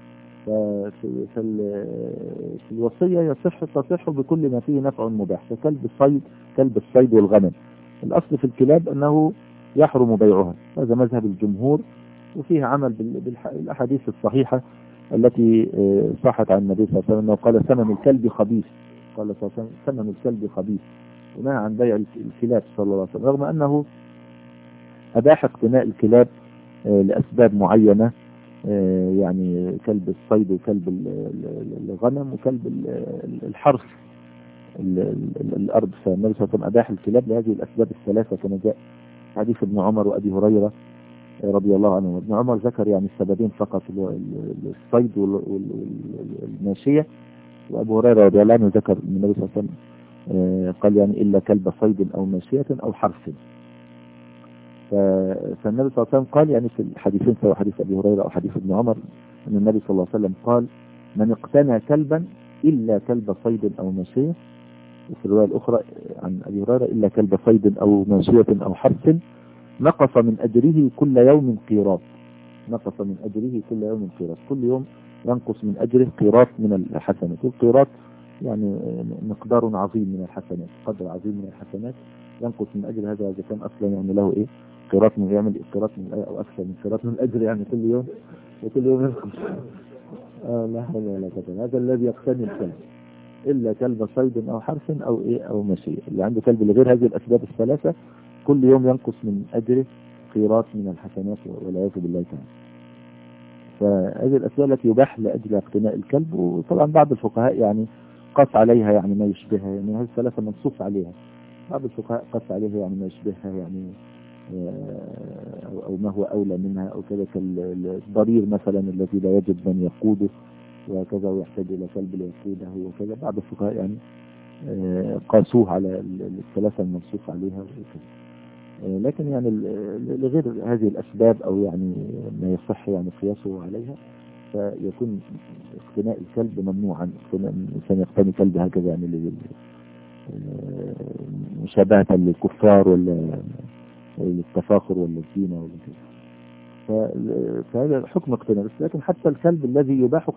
في الوصية تصح بكل ما فيه نفع مباح، كلب الصيد والغنم. الأصل في الكلاب أنه يحرم بيعها، هذا مذهب الجمهور، وفيه عمل بالأحاديث الصحيحة التي صحت عن النبي صلى الله عليه وسلم أنه قال ثمن الكلب خبيث، قال صلى الله عليه وسلم ثمن الكلب خبيث، ونهى عن بيع الكلاب صلى الله عليه وسلم، رغم أنه أباح اقتناء الكلاب لأسباب معينة، يعني كلب الصيد وكلب الغنم وكلب الحرث الأرض. فالنبي صلى الله عليه وسلم أباح الكلاب لهذه الأسباب الثلاثة كما جاء حديث ابن عمر وأبي هريرة رضي الله عنه. ابن عمر ذكر يعني السببين فقط، الصيد والماشية، وأبو هريرة رضي الله عنه ذكر النبي صلى الله عليه وسلم قال يعني إلا كلب صيد أو ماشية أو حرث. فالنبي صلى الله عليه وسلم قال يعني في الحديثين سواء حديث أبي هريرة أو حديث ابن عمر أن النبي صلى الله عليه وسلم قال من اقتنى كلبا إلا كلب صيد أو ماشية، وفي الرواية الأخرى عن أبي هريرة إلا كلب صيد أو ماشية أو حرث نقص من أجره كل يوم قيراط، نقص من أجره كل يوم قيراط، كل يوم ينقص من أجره قيراط من الحسنات. القيراط يعني مقدار عظيم من الحسنات، قدر عظيم من الحسنات ينقص من أجر هذا، إذا كان أصلا يعني له إيه قيراط من يعمل قيراط من الآية أو أكثر من قيراط من الأجر يعني كل يوم، وكل يوم ينقص. لا حول ولا قوة. هذا الذي يقتني الكلب إلا كلب صيد أو حرث أو إيه أو مشي، اللي عنده كلب لغير هذه الأسباب الثلاثة كل يوم ينقص من أجره قيراط من الحسنات والعياذ بالله تعالى. فهذه الأسباب التي يباح لأجل اقتناء الكلب، وطبعا بعض الفقهاء يعني قص عليها يعني ما يشبهها، يعني هذه الثلاثة منصوص عليها، بعض الفقهاء قص عليها يعني ما يشبهها يعني أو ما هو أولى منها أو كذا، كالضرير مثلا الذي لا يجد من يقوده وكذا ويحتاج إلى كلب ليقوده وكذا، بعض الفقهاء يعني قاسوه على الثلاثة المنصوص عليها وكذا. لكن يعني لغير هذه الأسباب أو يعني ما يصح يعني قياسه عليها، فيكون اقتناء الكلب ممنوعا، الإنسان يقتني كلب هكذا يعني مشابهة للكفار ولا للتفاخر ولا الزينة ولا كذا. فهذا حكم اقتناء. لكن حتى الكلب الذي يباح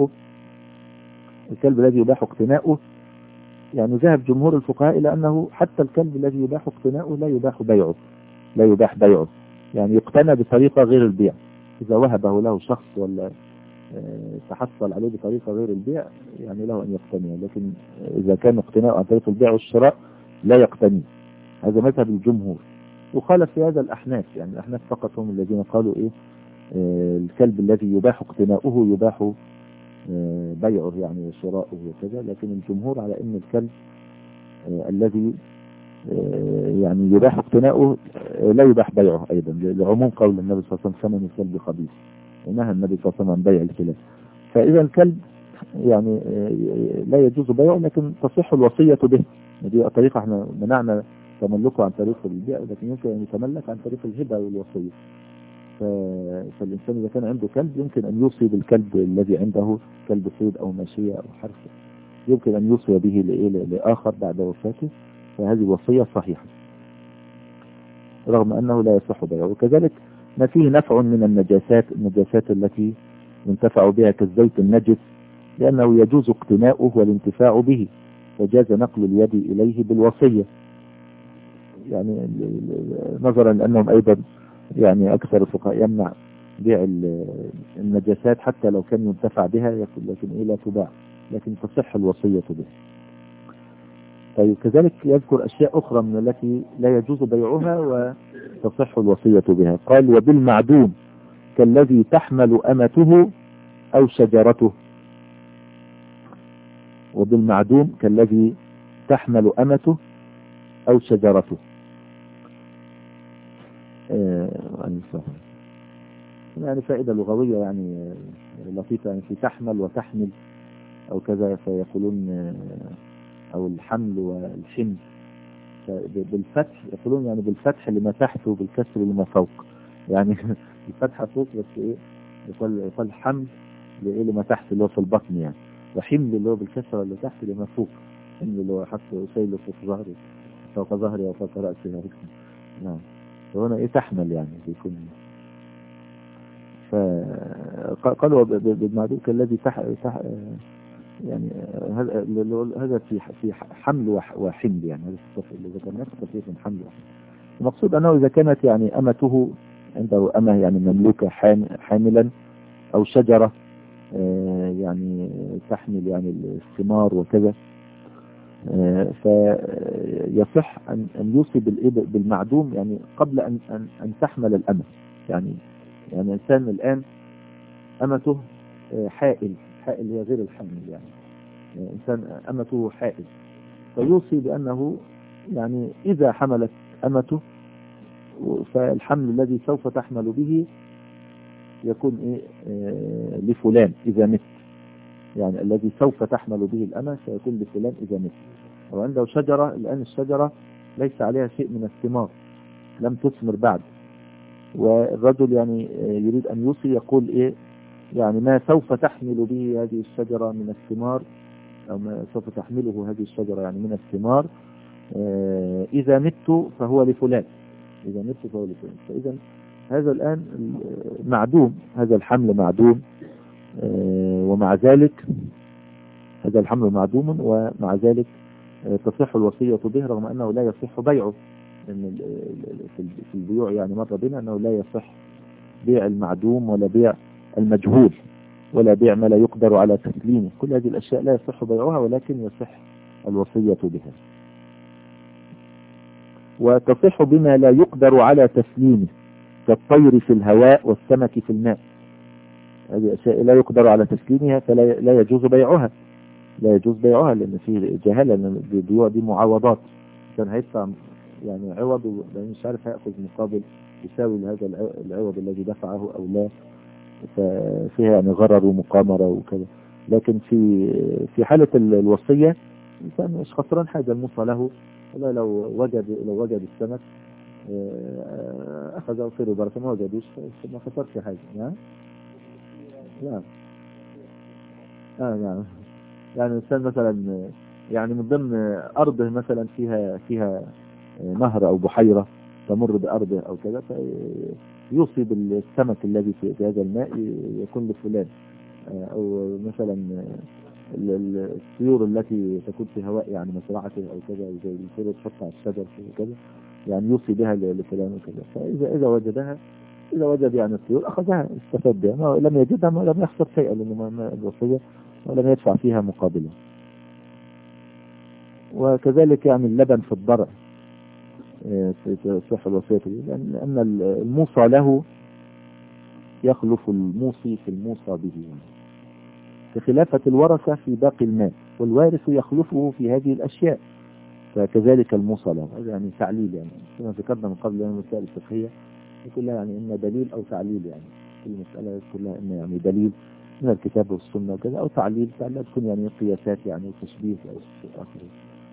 اقتناؤه يعني ذهب جمهور الفقهاء إلى أنه حتى الكلب الذي يباح اقتناؤه لا يباح بيعه، يعني يقتنى بطريقة غير البيع، إذا وهبه له شخص ولا تحصل عليه بطريقة غير البيع يعني له أن يقتنيه، لكن إذا كان اقتناؤه عن طريق البيع والشراء لا يقتنيه. هذا مذهب الجمهور، وخالف في هذا الأحناف، يعني الأحناف فقط هم الذين قالوا إيه الكلب الذي يباح اقتناؤه يباح بيعه يعني وشراؤه وكذا، لكن الجمهور على أن الكلب الذي يعني يباح اقتناؤه لا يباح بيعه أيضا، لعموم قول النبي صلى الله عليه وسلم ثمن الكلب خبيث، ونهى النبي صلى الله عليه وسلم عن بيع الكلاب. فإذا الكلب يعني لا يجوز بيعه، لكن تصح الوصية به، دي طريقة احنا منعنا تملكه عن طريق البيع، لكن يمكن أن يتملك عن طريق الهبة والوصية. فالإنسان إذا كان عنده كلب يمكن أن يوصي بالكلب الذي عنده، كلب صيد أو ماشية أو حرث، يمكن أن يوصي به لآخر بعد وفاته، فهذه وصية صحيحة رغم أنه لا يصح بيعه. وكذلك ما فيه نفع من النجاسات التي ينتفع بها كالزيت النجس، لأنه يجوز اقتناؤه والانتفاع به، فجاز نقل اليد إليه بالوصية، يعني نظرا لأنهم أيضا يعني أكثر الفقهاء يمنع بيع النجاسات حتى لو كان ينتفع بها، لكن إيه لا تباع، لكن تصح الوصية به. طيب كذلك يذكر أشياء أخرى من التي لا يجوز بيعها وتصح الوصية بها. قال وبالمعدوم كالذي تحمل أمته أو شجرته، وبالمعدوم كالذي تحمل أمته أو شجرته. يعني فائدة لغوية يعني لطيفة، يعني في تحمل وتحمل أو كذا، فيقولون أو الحمل والحمل بالفتح، يقولون يعني بالفتح لما تحت وبالكسر لما فوق، يعني الفتحة فوق بس إيه يقول حمل لما تحت اللي هو في البطن يعني، وحمل اللي هو بالكسر اللي تحت لما فوق، حمل اللي هو حتى شيله فوق ظهري فوق ظهري أو فوق رأسي. نعم، فهنا إيه تحمل يعني بيكون قالوا بالمعدوم كالذي يعني هذا في حمل وحمل، يعني هذا الصفة اللي ذكرناه في تصريف من حمل وحمل. المقصود أنه إذا كانت يعني أمته عنده أمة يعني مملوكة حاملا، أو شجرة يعني تحمل يعني الثمار وكذا، فيصح أن يوصي بالمعدوم يعني قبل أن تحمل الأمة. يعني إنسان الآن أمته حائل هي غير الحمل، يعني إنسان أمته حائل، فيوصي بأنه يعني إذا حملت أمته فالحمل الذي سوف تحمل به يكون لفلان إذا مت، يعني الذي سوف تحمل به الأمة سيكون لفلان إذا مت. وعنده شجرة الآن، الشجرة ليس عليها شيء من الثمار، لم تثمر بعد، والرجل يعني يريد أن يوصي، يقول يعني ما سوف تحمل به هذه الشجرة من الثمار، أو ما سوف تحمله هذه الشجرة يعني من الثمار، إذا مت فهو لفلان، إذا مت فهو لفلان. فإذا هذا الآن معدوم، هذا الحمل معدوم، ومع ذلك هذا الحمل معدوم، ومع ذلك تصح الوصية به، رغم أنه لا يصح بيعه. لأن في البيوع يعني مر بنا أنه لا يصح بيع المعدوم، ولا بيع المجهول، ولا بيع ما لا يقدر على تسليمه. كل هذه الأشياء لا يصح بيعها، ولكن يصح الوصية بها. وتصح بما لا يقدر على تسليمه، كالطير في الهواء والسمك في الماء. هذه أشياء لا يقدر على تسليمها فلا يجوز بيعها، لا يجوز بيعها، لأن في جهالة، لأن البيوع دي معاوضات، كان هيدفع يعني عوض، لأن مش عارف هيأخذ مقابل يساوي هذا العوض الذي دفعه أو لا، ففيها يعني غرر ومقامرة وكذا. لكن في حالة الوصية الإنسان مش خسران حاجة، الموصى له، ولا لو وجد السمك أخذ خير وبركة، ما وجدوش ما خسرش حاجة. نعم نعم. يعني الإنسان مثلا يعني من ضمن أرضه مثلا فيها نهر أو بحيرة تمر بأرضه أو كذا، فيوصي بالسمك الذي في هذا الماء يكون لفلان، أو مثلا الطيور التي تكون في هواء يعني مزرعته أو كذا، زي الطيور تحط على الشجر وكذا، يعني يوصي بها لفلان وكذا. فإذا وجدها، إذا وجد يعني الطيور أخذها استفاد بها، لم يجدها لم يخسر شيئا، لأنه الوصية ولم يدفع فيها مقابله. وكذلك يعني اللبن في الضرع تصح الوصية به، لأن الموصى له يخلف الموصي في الموصى به، بخلافة الورثة في باقي المال، والوارث يخلفه في هذه الأشياء، فكذلك الموصى له. هذا يعني تعليل، يعني كما ذكرنا من قبل، المسائل الفقهية كلها يعني إما دليل أو تعليل، يعني كل مسألة كلها إما يعني دليل من الكتاب والسنة وكذا، أو تعليل تكون يعني قياسات يعني وتشبيه أو آخره.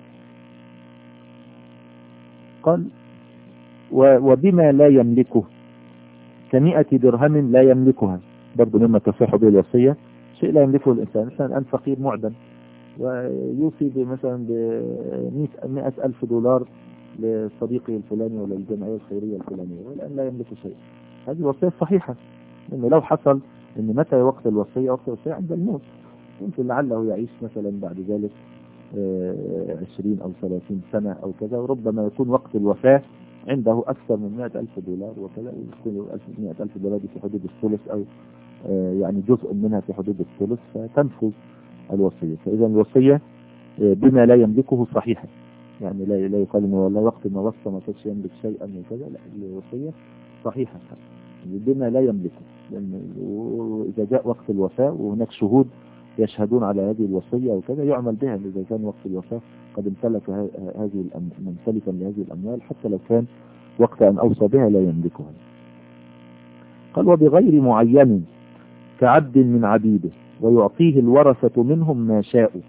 قال وبما لا يملكه، ك100 درهم لا يملكها، برضو مما تصح به الوصية، شيء لا يملكه الإنسان. الآن فقير معدم، ويوصي مثلا ب100 ألف دولار لصديقه الفلاني ولا الجمعية الخيرية الفلانية، والآن لا يملك شيء. هذه الوصية صحيحة، لأنه لو حصل إن متى وقت الوصية عند الموت، يمكن لعله يعيش مثلا بعد ذلك 20 أو 30 سنة أو كذا، وربما يكون وقت الوفاة عنده أكثر من 100 ألف دولار وكذا، يكون 100 ألف دولار في حدود الثلث، أو يعني جزء منها في حدود الثلث، فتنفذ الوصية. فإذا الوصية بما لا يملكه صحيحة، يعني لا يقال إنه والله وقت ما وصى ما كانش يملك شيئا وكذا، لا، الوصية صحيحة بما لا يملكه. لأن إذا جاء وقت الوفاة وهناك شهود يشهدون على هذه الوصية وكذا، يعمل بها. إذا كان وقت الوفاة قد امتلك ممتلكا لهذه الأموال، حتى لو كان وقت أن أوصى بها لا يملكها. قال وبغير معين، كعبد من عبيده، ويعطيه الورثة منهم ما شاءوا.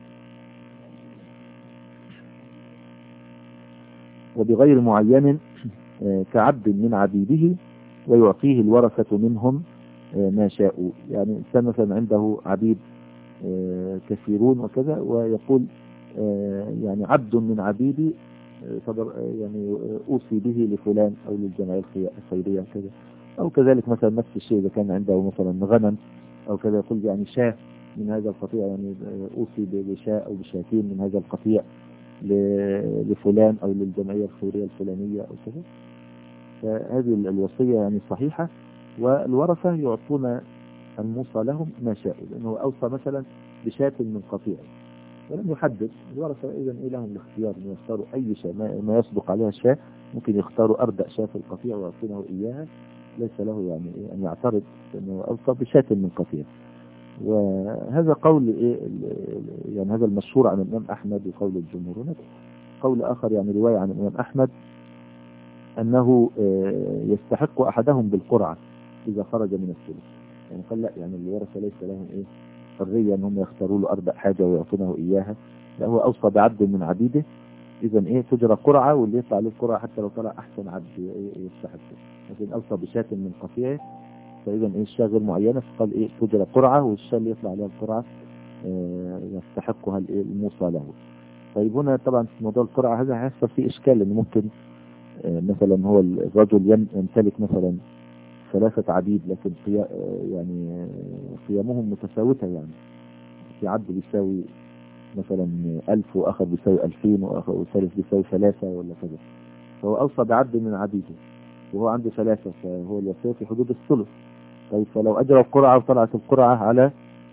وبغير معين كعبد من عبيده، ويعطيه الورثة منهم ما شاءوا. يعني إنسان مثلا عنده عبيد كثيرون وكذا، ويقول يعني عبد من عبيدي يعني أوصي به لفلان أو للجمعية الخيرية كذا. أو كذلك مثلا نفس الشيء إذا كان عنده مثلا غنم أو كذا يقول يعني شاة من هذا القطيع، يعني أوصي بشاة أو بشاتين من هذا القطيع لفلان أو للجمعية الخيرية الفلانية أو كذا. فهذه الوصية يعني صحيحة، والورثة يعطون الموصى لهم ما شاءوا، لأنه أوصى مثلا بشاة من قطيع ولم يحدد. الورثة إذن إيه لهم الاختيار أن يختاروا أي شاة ما يصدق عليها شاة، ممكن يختاروا أردأ شاة في القطيع ويعطونه إياها، ليس له يعني إيه أن يعترض لأنه أوصى بشاة من قطيع. وهذا قول إيه يعني هذا المشهور عن الإمام أحمد وقول الجمهور. هناك قول آخر يعني رواية عن الإمام أحمد أنه يستحق أحدهم بالقرعة إذا خرج من الثلث. يعني قال لا، يعني الورثة ليس لهم إيه حرية أنهم يختاروا له أردأ حاجة ويعطونه إياها، لا هو أوصى بعبد من عبيده، إذا إيه تجرى قرعة، واللي يطلع له القرعة حتى لو طلع أحسن عبد يستحقه. لكن أوصى بشاة من قطيعه، فإذا إيه الشاة غير معينة، فقال إيه تجرى قرعة، والشاة اللي يطلع عليها القرعة يستحقها الموصى له. طيب هنا طبعا في موضوع القرعة هذا هيحصل فيه إشكال، إنه ممكن مثلا هو الرجل يمتلك مثلا 3 عبيد، لكن يعني قيمهم متفاوتة، يعني في عبد بيساوي مثلا 1000 وآخر بيساوي 2000 وآخر والثالث بيساوي 3 ولا كذا، فهو أوصى بعبد من عبيده وهو عنده 3، فهو الوصية في حدود الثلث. طيب فلو أجرى القرعة وطلعت القرعة على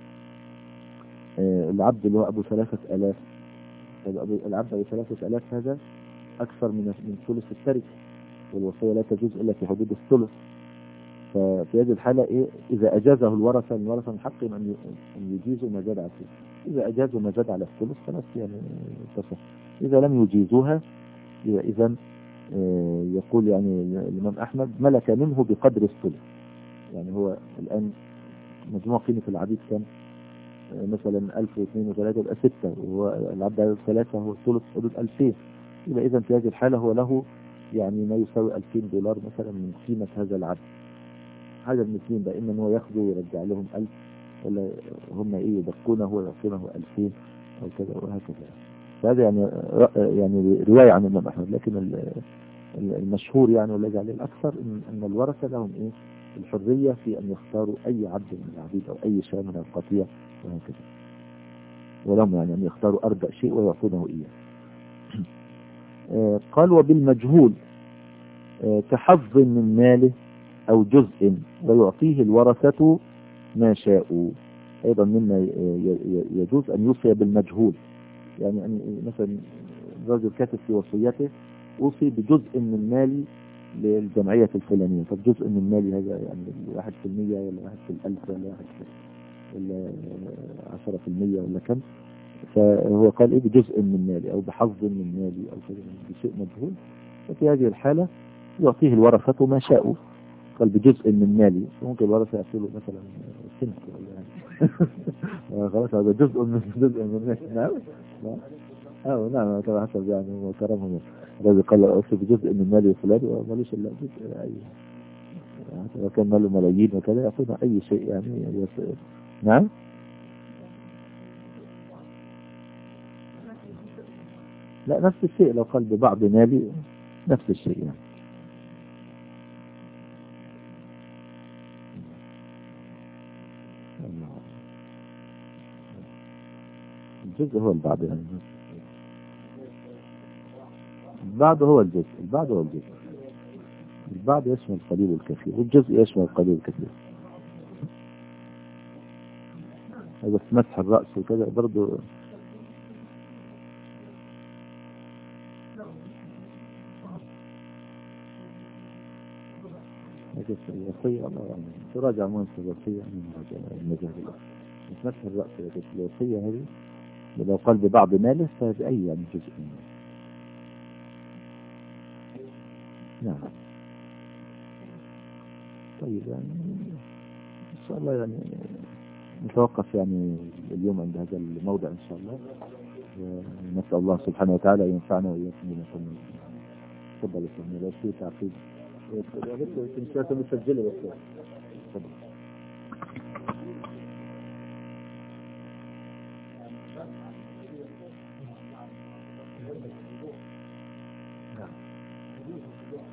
العبد اللي هو أبو 3000، العبد أبو 3000 هذا أكثر من ثلث التركة، والوصية لا تجوز إلا في حدود الثلث. ففي هذه الحالة إيه إذا أجازه الورثة من حقهم أن يجيزوا ما زاد على الثلث. إذا أجازوا ما زاد على الثلث خلاص يعني تصح. إذا لم يجيزوها إذا يقول يعني الإمام أحمد ملك منه بقدر الثلث. يعني هو الآن مجموع قيمة العبيد كم؟ مثلا 1002 و3 يبقى 6، وهو العبد على 3 هو الثلث حدود 2000. يبقى إذا في هذه الحالة هو له يعني ما يساوي $2000 مثلا من قيمة هذا العبد. حاجة من الاثنين بقى، إما إن هو ياخده ويرجع لهم 1000، ولا هم إيه يبقونه ويعطونه 2000 أو كذا وهكذا. فهذا يعني رواية عن الإمام أحمد، لكن المشهور يعني والذي عليه الأكثر أن الورثة لهم إيه الحرية في أن يختاروا أي عبد من العبيد أو أي شيء من القطيع وهكذا، ولهم يعني أن يختاروا أردأ شيء ويعطونه إياه. قال وبالمجهول كحظ من ماله أو جزء ويعطيه الورثة ما شاءوا. أيضا مما يجوز أن يوصي بالمجهول، يعني أن مثلا الرجل كاتب في وصيته أوصي بجزء من مالي للجمعية الفلانية، طب جزء من مالي هذا يعني 1% ولا 1 في 1000 ولا 10% ولا كم؟ فهو قال إيه بجزء من مالي أو بحظ من مالي أو كذا بشيء مجهول. ففي هذه الحالة يعطيه الورثة ما شاءوا، قال بجزء من مالي، ممكن الورثة يأكلوا مثلا سنة ولا خلاص هذا جزء من مالي. نعم نعم طبعا حسب يعني كرمهم. الذي قال أوصي بجزء من مالي فلان ومالوش إلا جزء أي، يعني كان ماله ملايين وكذا يأخذ أي شيء يعني نعم لا نفس الشيء، لو قال ببعض مالي نفس الشيء يعني. الجزء هو البعض يعني، البعض هو الجزء، البعض هو الجزء، البعض يشمل القليل والكثير، والجزء يشمل القليل والكثير. هذا في مسح الرأس وكذا برضو. هذا الوصية الله يعني تراجع مهندس الوصية من المجال الأخر. في مسح الرأس الوصية هذه لو قال ببعض ماله فهذا أي يعني جزء منه. نعم طيب يعني إن شاء الله يعني نتوقف يعني اليوم عند هذا الموضع إن شاء الله، ونسأل الله سبحانه وتعالى أن ينفعنا وإياكم بما كنا. تفضل يا سيدنا لو في تعقيب كنت مسجلة بس. تفضل.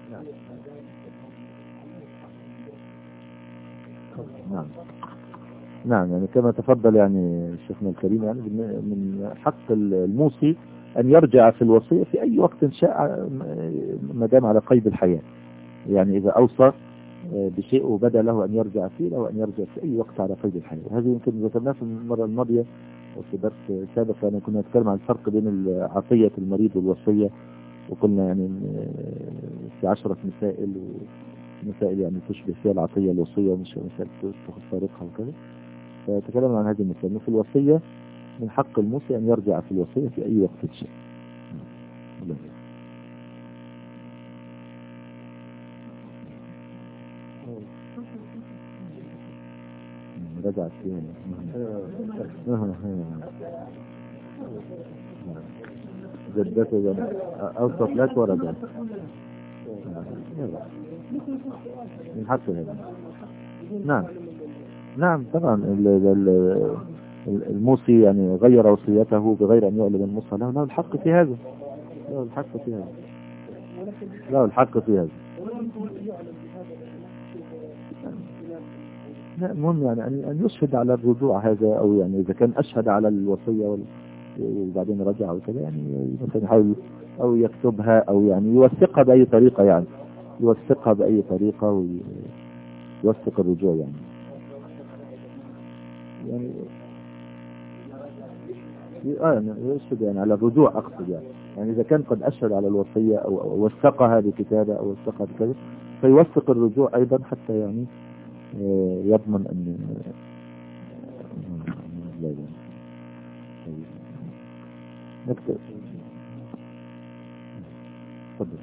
نعم نعم، يعني كما تفضل يعني شيخنا الكريم، يعني من حق الموصي أن يرجع في الوصية في أي وقت شاء ما دام على قيد الحياة. يعني إذا أوصى بشيء وبدا له أن يرجع فيه، له أن يرجع في أي وقت على قيد الحياة. هذه يمكن ذكرناها في المرة الماضية وفي درس سابق، يعني كنا نتكلم عن الفرق بين عطية المريض والوصية، وقلنا يعني في 10 مسائل، ومسائل يعني تشبه فيها العطية الوصية، ومش مسائل تفارقها وكذا. فتكلمنا عن هذه المسائل. في الوصية من حق الموصي أن يرجع في الوصية في أي وقت شاء. رجعت فيها جدته أوصت لك ورجعت من حق هذا. نعم نعم طبعا. الموصي يعني غير وصيته بغير أن يعلم الموصى له الحق في هذا، له الحق في هذا، له الحق في هذا. لا، المهم يعني أن يشهد على الرجوع هذا، أو يعني إذا كان أشهد على الوصية وبعدين رجع وكذا، يعني مثلا يحاول أو يكتبها، أو يعني يوثقها بأي طريقة، يعني يوثقها بأي طريقة ويوثق الرجوع يعني يعني يشهد يعني على الرجوع، أقصد يعني إذا كان قد أشهد على الوصية أو وثقها بكتابة أو وثقها بكذا، فيوثق الرجوع أيضا حتى يعني يضمن أن لا نكتب. تفضل.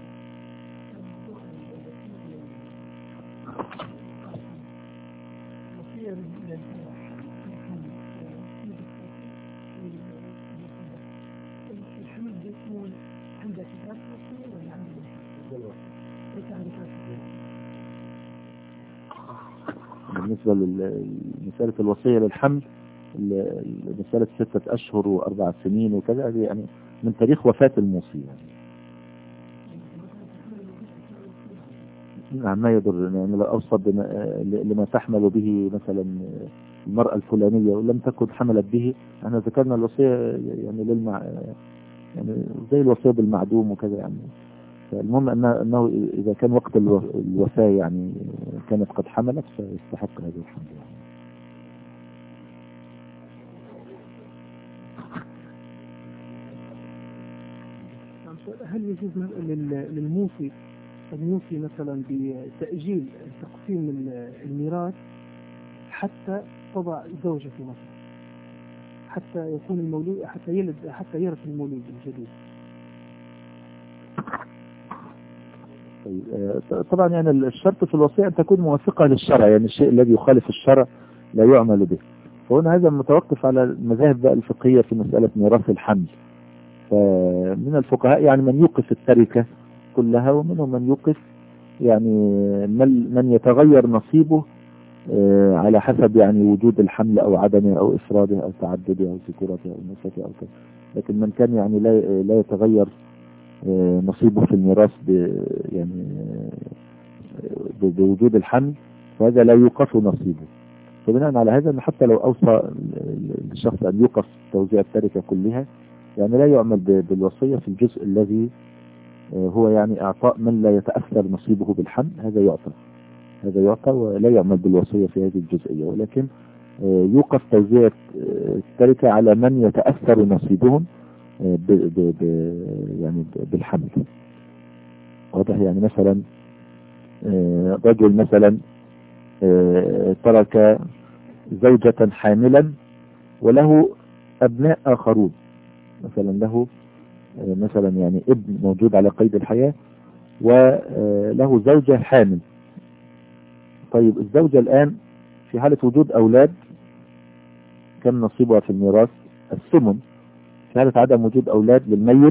بالنسبة لمسألة الوصية للحمل، مسألة 6 أشهر و4 سنين وكذا، يعني من تاريخ وفاة الموصي يعني. نعم ما يضر، يعني لو أوصى لما تحمل به مثلا المرأة الفلانية ولم تكن حملت به، احنا ذكرنا الوصية يعني يعني زي الوصية بالمعدوم وكذا يعني. المهم أنه إذا كان وقت الوفاة يعني كانت قد حملت، فيستحق هذا الحمل يعني. هل يجوز للموصي أن يوصي مثلا بتأجيل تقسيم الميراث حتى تضع زوجة في مصر، حتى يكون المولود، حتى يرث المولود الجديد؟ طبعا يعني الشرط في الوصية أن تكون موافقة للشرع، يعني الشيء الذي يخالف الشرع لا يعمل به. فهنا هذا متوقف على المذاهب بقى الفقهية في مسألة ميراث الحمل. فمن الفقهاء يعني من يوقف التركة كلها، ومنهم من يوقف يعني من يتغير نصيبه على حسب يعني وجود الحمل أو عدمه أو إفراده أو تعدده أو ذكورته أو نسته أو كذا. لكن من كان يعني لا يتغير نصيبه في الميراث يعني بوجود الحمل، فهذا لا يوقف نصيبه. فبناء على هذا حتى لو أوصى الشخص أن يوقف توزيع التركة كلها، يعني لا يعمل بالوصية في الجزء الذي هو يعني إعطاء من لا يتأثر نصيبه بالحمل، هذا يعطى ولا يعمل بالوصية في هذه الجزئية. ولكن يوقف توزيع التركة على من يتأثر نصيبهم يعني بالحمل. واضح؟ يعني مثلا رجل مثلا ترك زوجة حاملا وله أبناء آخرون، مثلا له مثلا يعني ابن موجود على قيد الحياة وله زوجة حامل. طيب الزوجة الآن في حالة وجود أولاد كم نصيبها في الميراث؟ الثمن. في حالة عدم وجود أولاد للميت،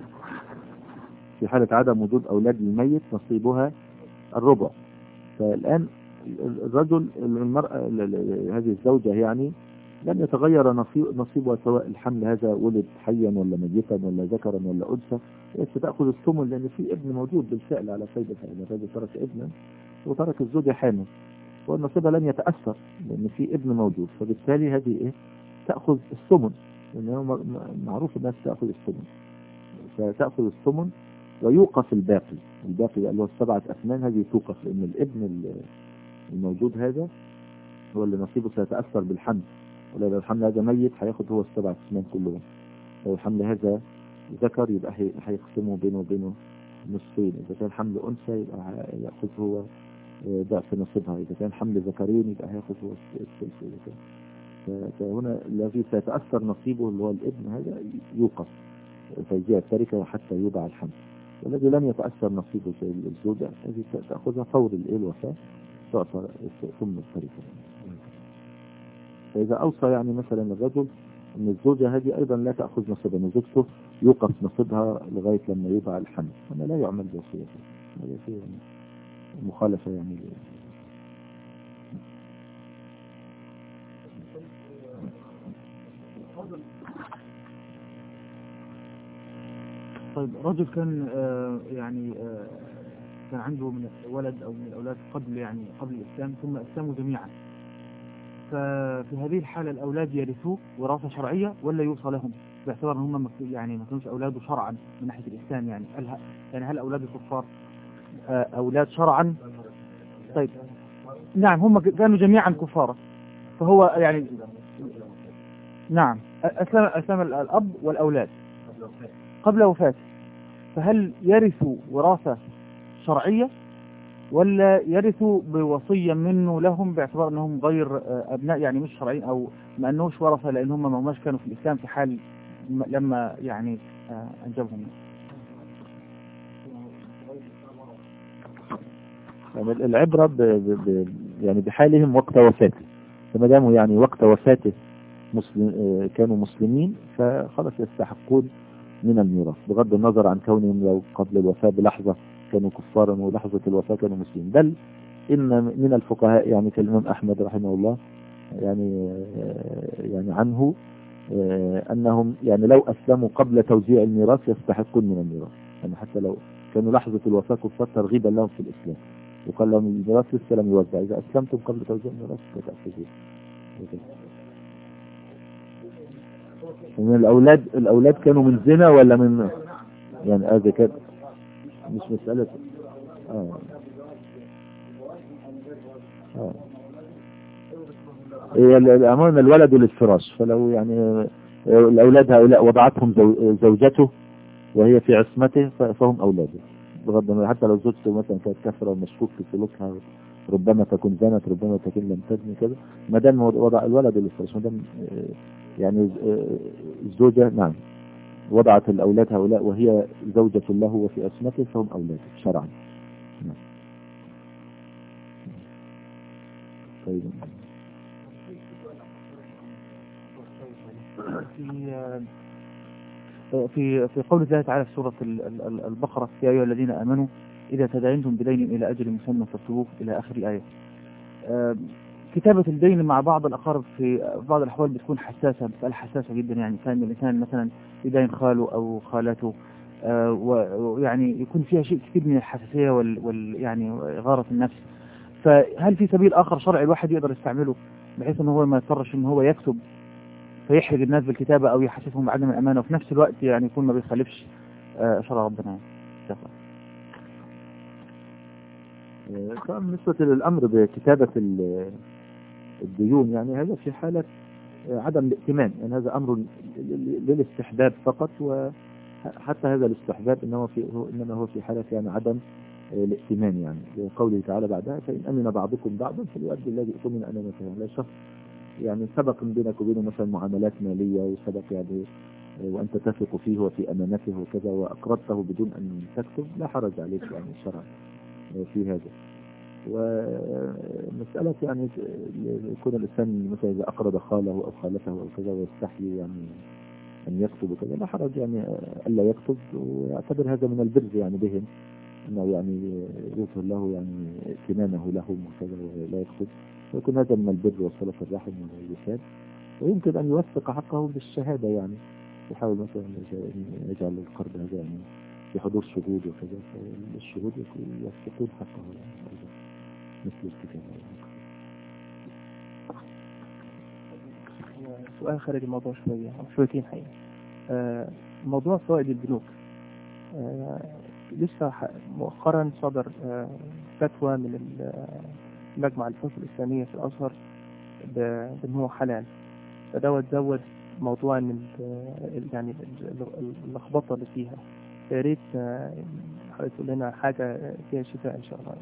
في نصيبها الربع. فالآن الرجل المرأة هذه الزوجة يعني لم يتغير نصيبها، سواء الحمل هذا ولد حيا ولا ميتا ولا ذكرا ولا أنثى، ستأخذ الثمن، لأن في ابن موجود بالفعل على قيد الحياة. الرجل ترك ابنا وترك الزوجة حامل، والنصيبها لن يتأثر لأن في ابن موجود، فبالتالي هذه إيه تأخذ الثمن، لأنه معروف الناس تأخذ الثمن، فتأخذ الثمن ويوقف الباقي اللي هو السبعة أثمان، هذه توقف لأن الابن الموجود هذا هو اللي نصيبه سيتأثر بالحمل، ولا لو الحمل هذا ميت هياخد هو السبعة أثمان كلهم، لو الحمل هذا ذكر يبقى هيقسمه بينه وبينه نصفين، إذا كان حمل أنثى يبقى يأخذ هو ضعف نصيبها، إذا كان حمل ذكرين يبقى هياخذ هو الثلث. فهنا الذي سيتأثر نصيبه اللي هو الابن هذا يوقف توزيع التركة حتى يوضع الحمل، والذي لم يتأثر نصيبه زي الزوجة هذه تأخذها فور الوفاة تعطى ثم التركة. فإذا أوصى يعني مثلا الرجل أن الزوجة هذه أيضا لا تأخذ نصيبها، أن زوجته يوقف نصيبها لغاية لما يوضع الحمل، أنا لا يعمل بوصيته، هذا فيه مخالفة يعني. طيب رجل كان كان عنده من ولد أو من الأولاد قبل الإسلام، ثم أسلموا جميعا، ففي هذه الحالة الأولاد يرثوه وراثة شرعية ولا يوصى لهم باعتبار أنهم ما كانوش أولاده شرعا من ناحية الإسلام؟ هل أولاد الكفار أولاد شرعا؟ طيب نعم، هم كانوا جميعا كفارا، فهو نعم أسلم الأب والأولاد قبل وفاته، فهل يرثوا وراثة شرعية ولا يرثوا بوصية منه لهم باعتبار أنهم غير أبناء مش شرعيين، أو ما أنهوش ورثة لأنهم ما هماش كانوا في الإسلام في حال لما أنجبهم؟ العبرة بحالهم وقت وفاته، فما داموا وقت وفاته كانوا مسلمين فخلاص يستحقون من الميراث، بغض النظر عن كونهم لو قبل الوفاة بلحظة كانوا كفارا ولحظة الوفاة كانوا مسلمين. بل إن من الفقهاء كالإمام أحمد رحمه الله عنه أنهم لو أسلموا قبل توزيع الميراث يستحقون من الميراث، حتى لو كانوا لحظة الوفاة كفار ترغيبا لهم في الإسلام، وقال لهم الميراث لسه لم يوزع، إذا أسلمتم قبل توزيع الميراث فتأخذون. من الأولاد كانوا من زنا ولا من هذا كان مش مسألة عموما الولد للفراش، فلو الأولاد هؤلاء وضعتهم زوجته وهي في عصمته فهم أولاده، بغض النظر حتى لو زوجته مثلا كانت كافرة ومشكوك في سلوكها، ربما تكون زنت ربما تكون لم تزني كذا، ما دام وضع الولد للفراش، ما دام الزوجة نعم وضعت الأولاد هؤلاء وهي زوجة له وفي عصمته فهم أولاده شرعا. نعم. طيب في قول الله تعالى في سورة البقرة: يا أيها الذين آمنوا إذا تداينتم بدين إلى أجل مسمى فاكتبوه إلى آخر الآية. كتابة الدين مع بعض الأقارب في بعض الأحوال بتكون حساسة، مسألة حساسة جدا، كان الإنسان مثلا يدين خاله أو خالته، يكون فيها شيء كثير من الحساسية غارة النفس. فهل في سبيل آخر شرعي الواحد يقدر يستعمله بحيث أنه هو ما يضطرش أنه هو يكتب فيحرج الناس بالكتابة أو يحسسهم بعدم الأمانة، وفي نفس الوقت يكون ما بيخالفش شرع ربنا؟ بالنسبة للأمر بكتابة الديون هذا في حالة عدم الائتمان، هذا أمر للاستحباب فقط، وحتى هذا الاستحباب إنما هو في حالة عدم الائتمان، قوله تعالى بعدها: فإن أمن بعضكم بعضا فليؤدي الذي اؤتمن أمانته. لا شخص سبق بينك وبينه مثلا معاملات مالية وسبق وأنت تثق فيه وفي أمانته وكذا وأقرضته بدون أن تكتب، لا حرج عليك شرعا في هذا. ومسألة يكون الإنسان مثلا إذا أقرض خاله أو خالته أو كذا ويستحي أن يكتب وكذا، لا حرج ألا يكتب، ويعتبر هذا من البر بهم، إنه يظهر له ائتمانه لهم وكذا ولا يكتب، ويكون هذا من البر وصلة الرحم والوفاد. ويمكن أن يوثق حقه بالشهادة، يحاول مثلا يجعل القرض هذا في حضور شهود وكذا، فالشهود يوثقون حقه مثل الكتابة. سؤال خارج الموضوع شوية أو شويتين حقيقة. موضوع فوائد البنوك. لسه مؤخرا صدر فتوى من مجمع الفتوى الإسلامية في الأزهر بأن هو حلال، فدوت زود موضوع ان يعني اللخبطه اللي فيها. يا ريت حضرتك تقول لنا حاجه فيها شفاء ان شاء الله.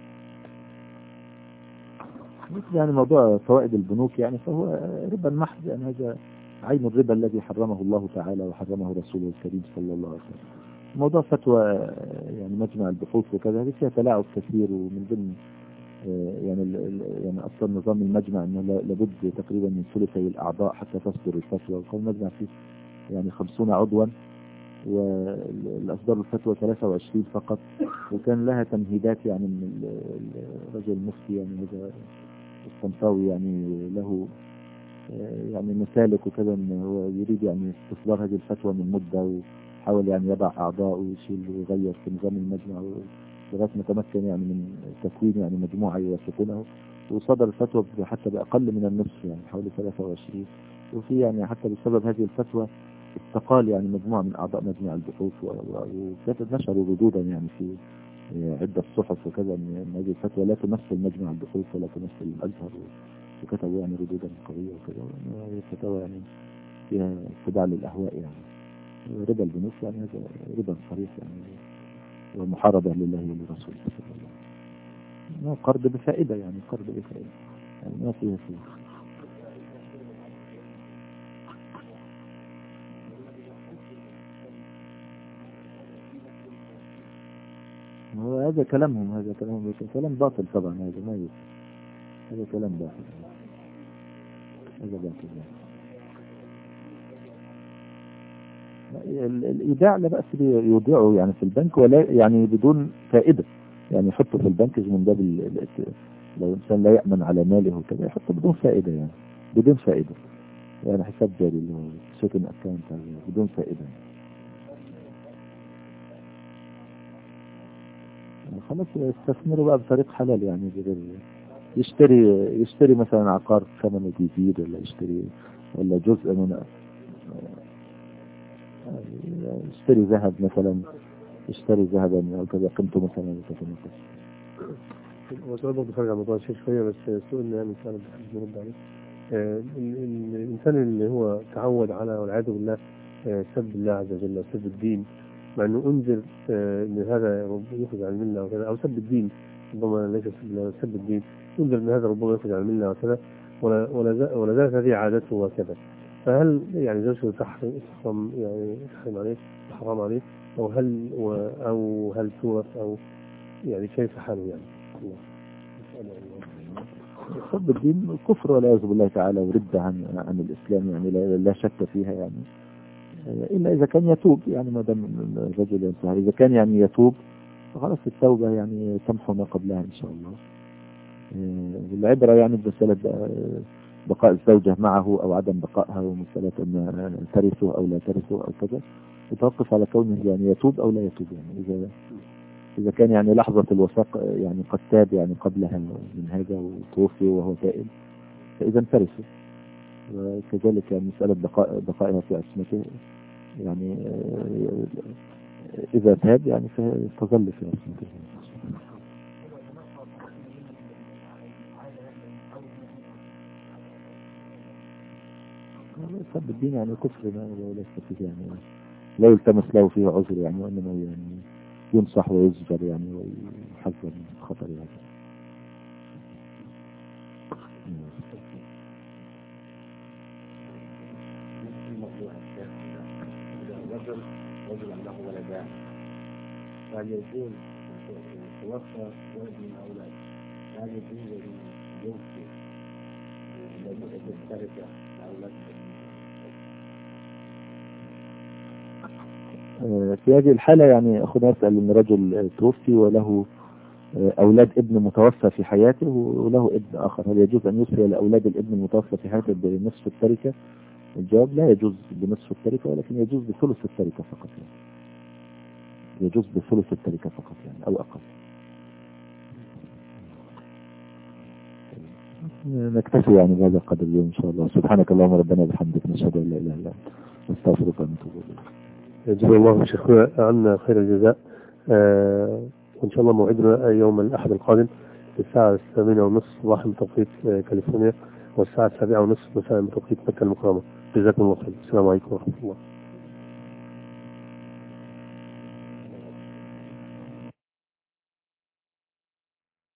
يعني موضوع فوائد البنوك يعني فهو ربا محض، يعني هذا عين الربا الذي حرمه الله تعالى وحرمه رسوله الكريم صلى الله عليه وسلم. موضوع فتوى يعني مجمع البحوث وكذا هذه فيها تلاعب كثير، ومن ضمن يعني أصلا نظام المجمع أنه لابد تقريبا من ثلثي الأعضاء حتى تصدر الفتوى، وكان المجمع فيه يعني 50 عضوا والأصدار الفتوى 23 فقط، وكان لها تمهيدات يعني من الرجل المفتي يعني هذا الطنطاوي يعني له يعني مسالك وكذا، انه هو يريد يعني استصدار هذه الفتوى من مدة، وحاول يعني يضع أعضاء ويشيل ويغير في نظام المجمع لغاية ما تمكن يعني من تكوين يعني مجموعة يوافقونه، وصدر الفتوى حتى بأقل من النصف يعني حوالي 23. وفي يعني حتى بسبب هذه الفتوى استقال يعني مجموعة من أعضاء مجمع البحوث، وكانت نشروا ردودا يعني في عدة صحف وكذا أن هذه الفتوى لا تمثل مجمع البحوث ولا تمثل الأزهر، وكتبوا يعني ردودا قوية وكذا. هذه الفتوى يعني فيها اتباع للأهواء، يعني ربا البنوك يعني هذا ربا صريح يعني ومحاربة لله ولرسوله صلى الله عليه وسلم. قرض بفائدة، يعني قرض بفائدة يعني ما فيها فلوس. هو هذا كلامهم، هذا كلام باطل طبعا، هذا ما يوجد، هذا كلام باطل، هذا باطل يعني. الإيداع لا بأس يودعه يعني في البنك، ولا يعني بدون فائدة، يعني يحطه في البنك من باب لو الإنسان لا يأمن على ماله وكذا يحطه بدون فائدة، يعني بدون فائدة، يعني حساب جاري اللي هو سيكن أكاونت بدون فائدة. يعني خلاص يستثمروا بقى بطريق حلال، يعني بغير يشتري مثلا عقار ثمنه بيزيد، ولا يشتري ولا جزء من يشتري ذهب مثلا، يشتري ذهبا او كذا قيمته مثلا تتنقص. وسؤال برضه خارج عن موضوع الشيء شويه، بس سؤال يعني فعلا بحب نرد عليه. الانسان اللي هو تعود على والعياذ بالله سب الله عز وجل وسب الدين، مع انه انذر ان هذا يخرج عن المله وكذا، او سب الدين ربما ليس سب الله، سب الدين انذر ان هذا ربما يخرج عن المله وكذا، ولا زالت هذه عادته وكذا، فهل يعني زوجته تحرم يعني تحرم عليه حرام عليه، او هل تورث، او يعني كيف حاله يعني؟ سب الدين كفر والعياذ بالله تعالى، وردة عن الإسلام يعني لا شك فيها، يعني إلا إذا كان يتوب، يعني ما دام الرجل ينتهي إذا كان يعني يتوب فخلاص التوبة يعني تمحو ما قبلها إن شاء الله. العبرة يعني بمسألة بقاء الزوجة معه أو عدم بقائها، ومسألة أن ترثه أو لا ترثه أو كذا، يتوقف على كونه يعني يتوب أو لا يتوب. يعني إذا كان يعني لحظة الوثاق يعني قد تاب يعني قبلها من هذا وتوفي وهو تائب، فإذا ترثه. وكذلك يعني مسألة بقائها في عصمته، يعني إذا تاب يعني فتظل في عصمته. سب الدين يعني كفر وليس فيه يعني لا يلتمس له فيه عذر، يعني وإنما يعني ينصح ويزجر يعني ويحذر من خطر هذا. رجل له ولدان، هل يكون توفى ولد من أولاد، هل يكون يوفي لمدة التركة لأولاد؟ في هذه الحالة يعني أخونا يسأل أن رجل توفي وله أولاد ابن متوفى في حياته وله ابن آخر، هل يجوز أن يوصي لأولاد الابن المتوفى في حياته بنصف التركة؟ الجواب لا يجوز بنصف التركة، ولكن يجوز بثلث التركة فقط، يعني يجوز بثلث التركة فقط يعني أو أقل. نكتفي يعني بهذا القدر اليوم إن شاء الله. سبحانك اللهم ربنا وبحمدك، نشهد أن لا إله إلا أنت، نستغفرك ونتوب إليك. جزا الله شيخنا عنا خير الجزاء. وإن شاء الله موعدنا يوم الأحد القادم الساعة 8:30 صباحا بتوقيت كاليفورنيا، والساعة 7:30 مساء بتوقيت مكة المكرمة. جزاكم الله خير. السلام عليكم ورحمة الله.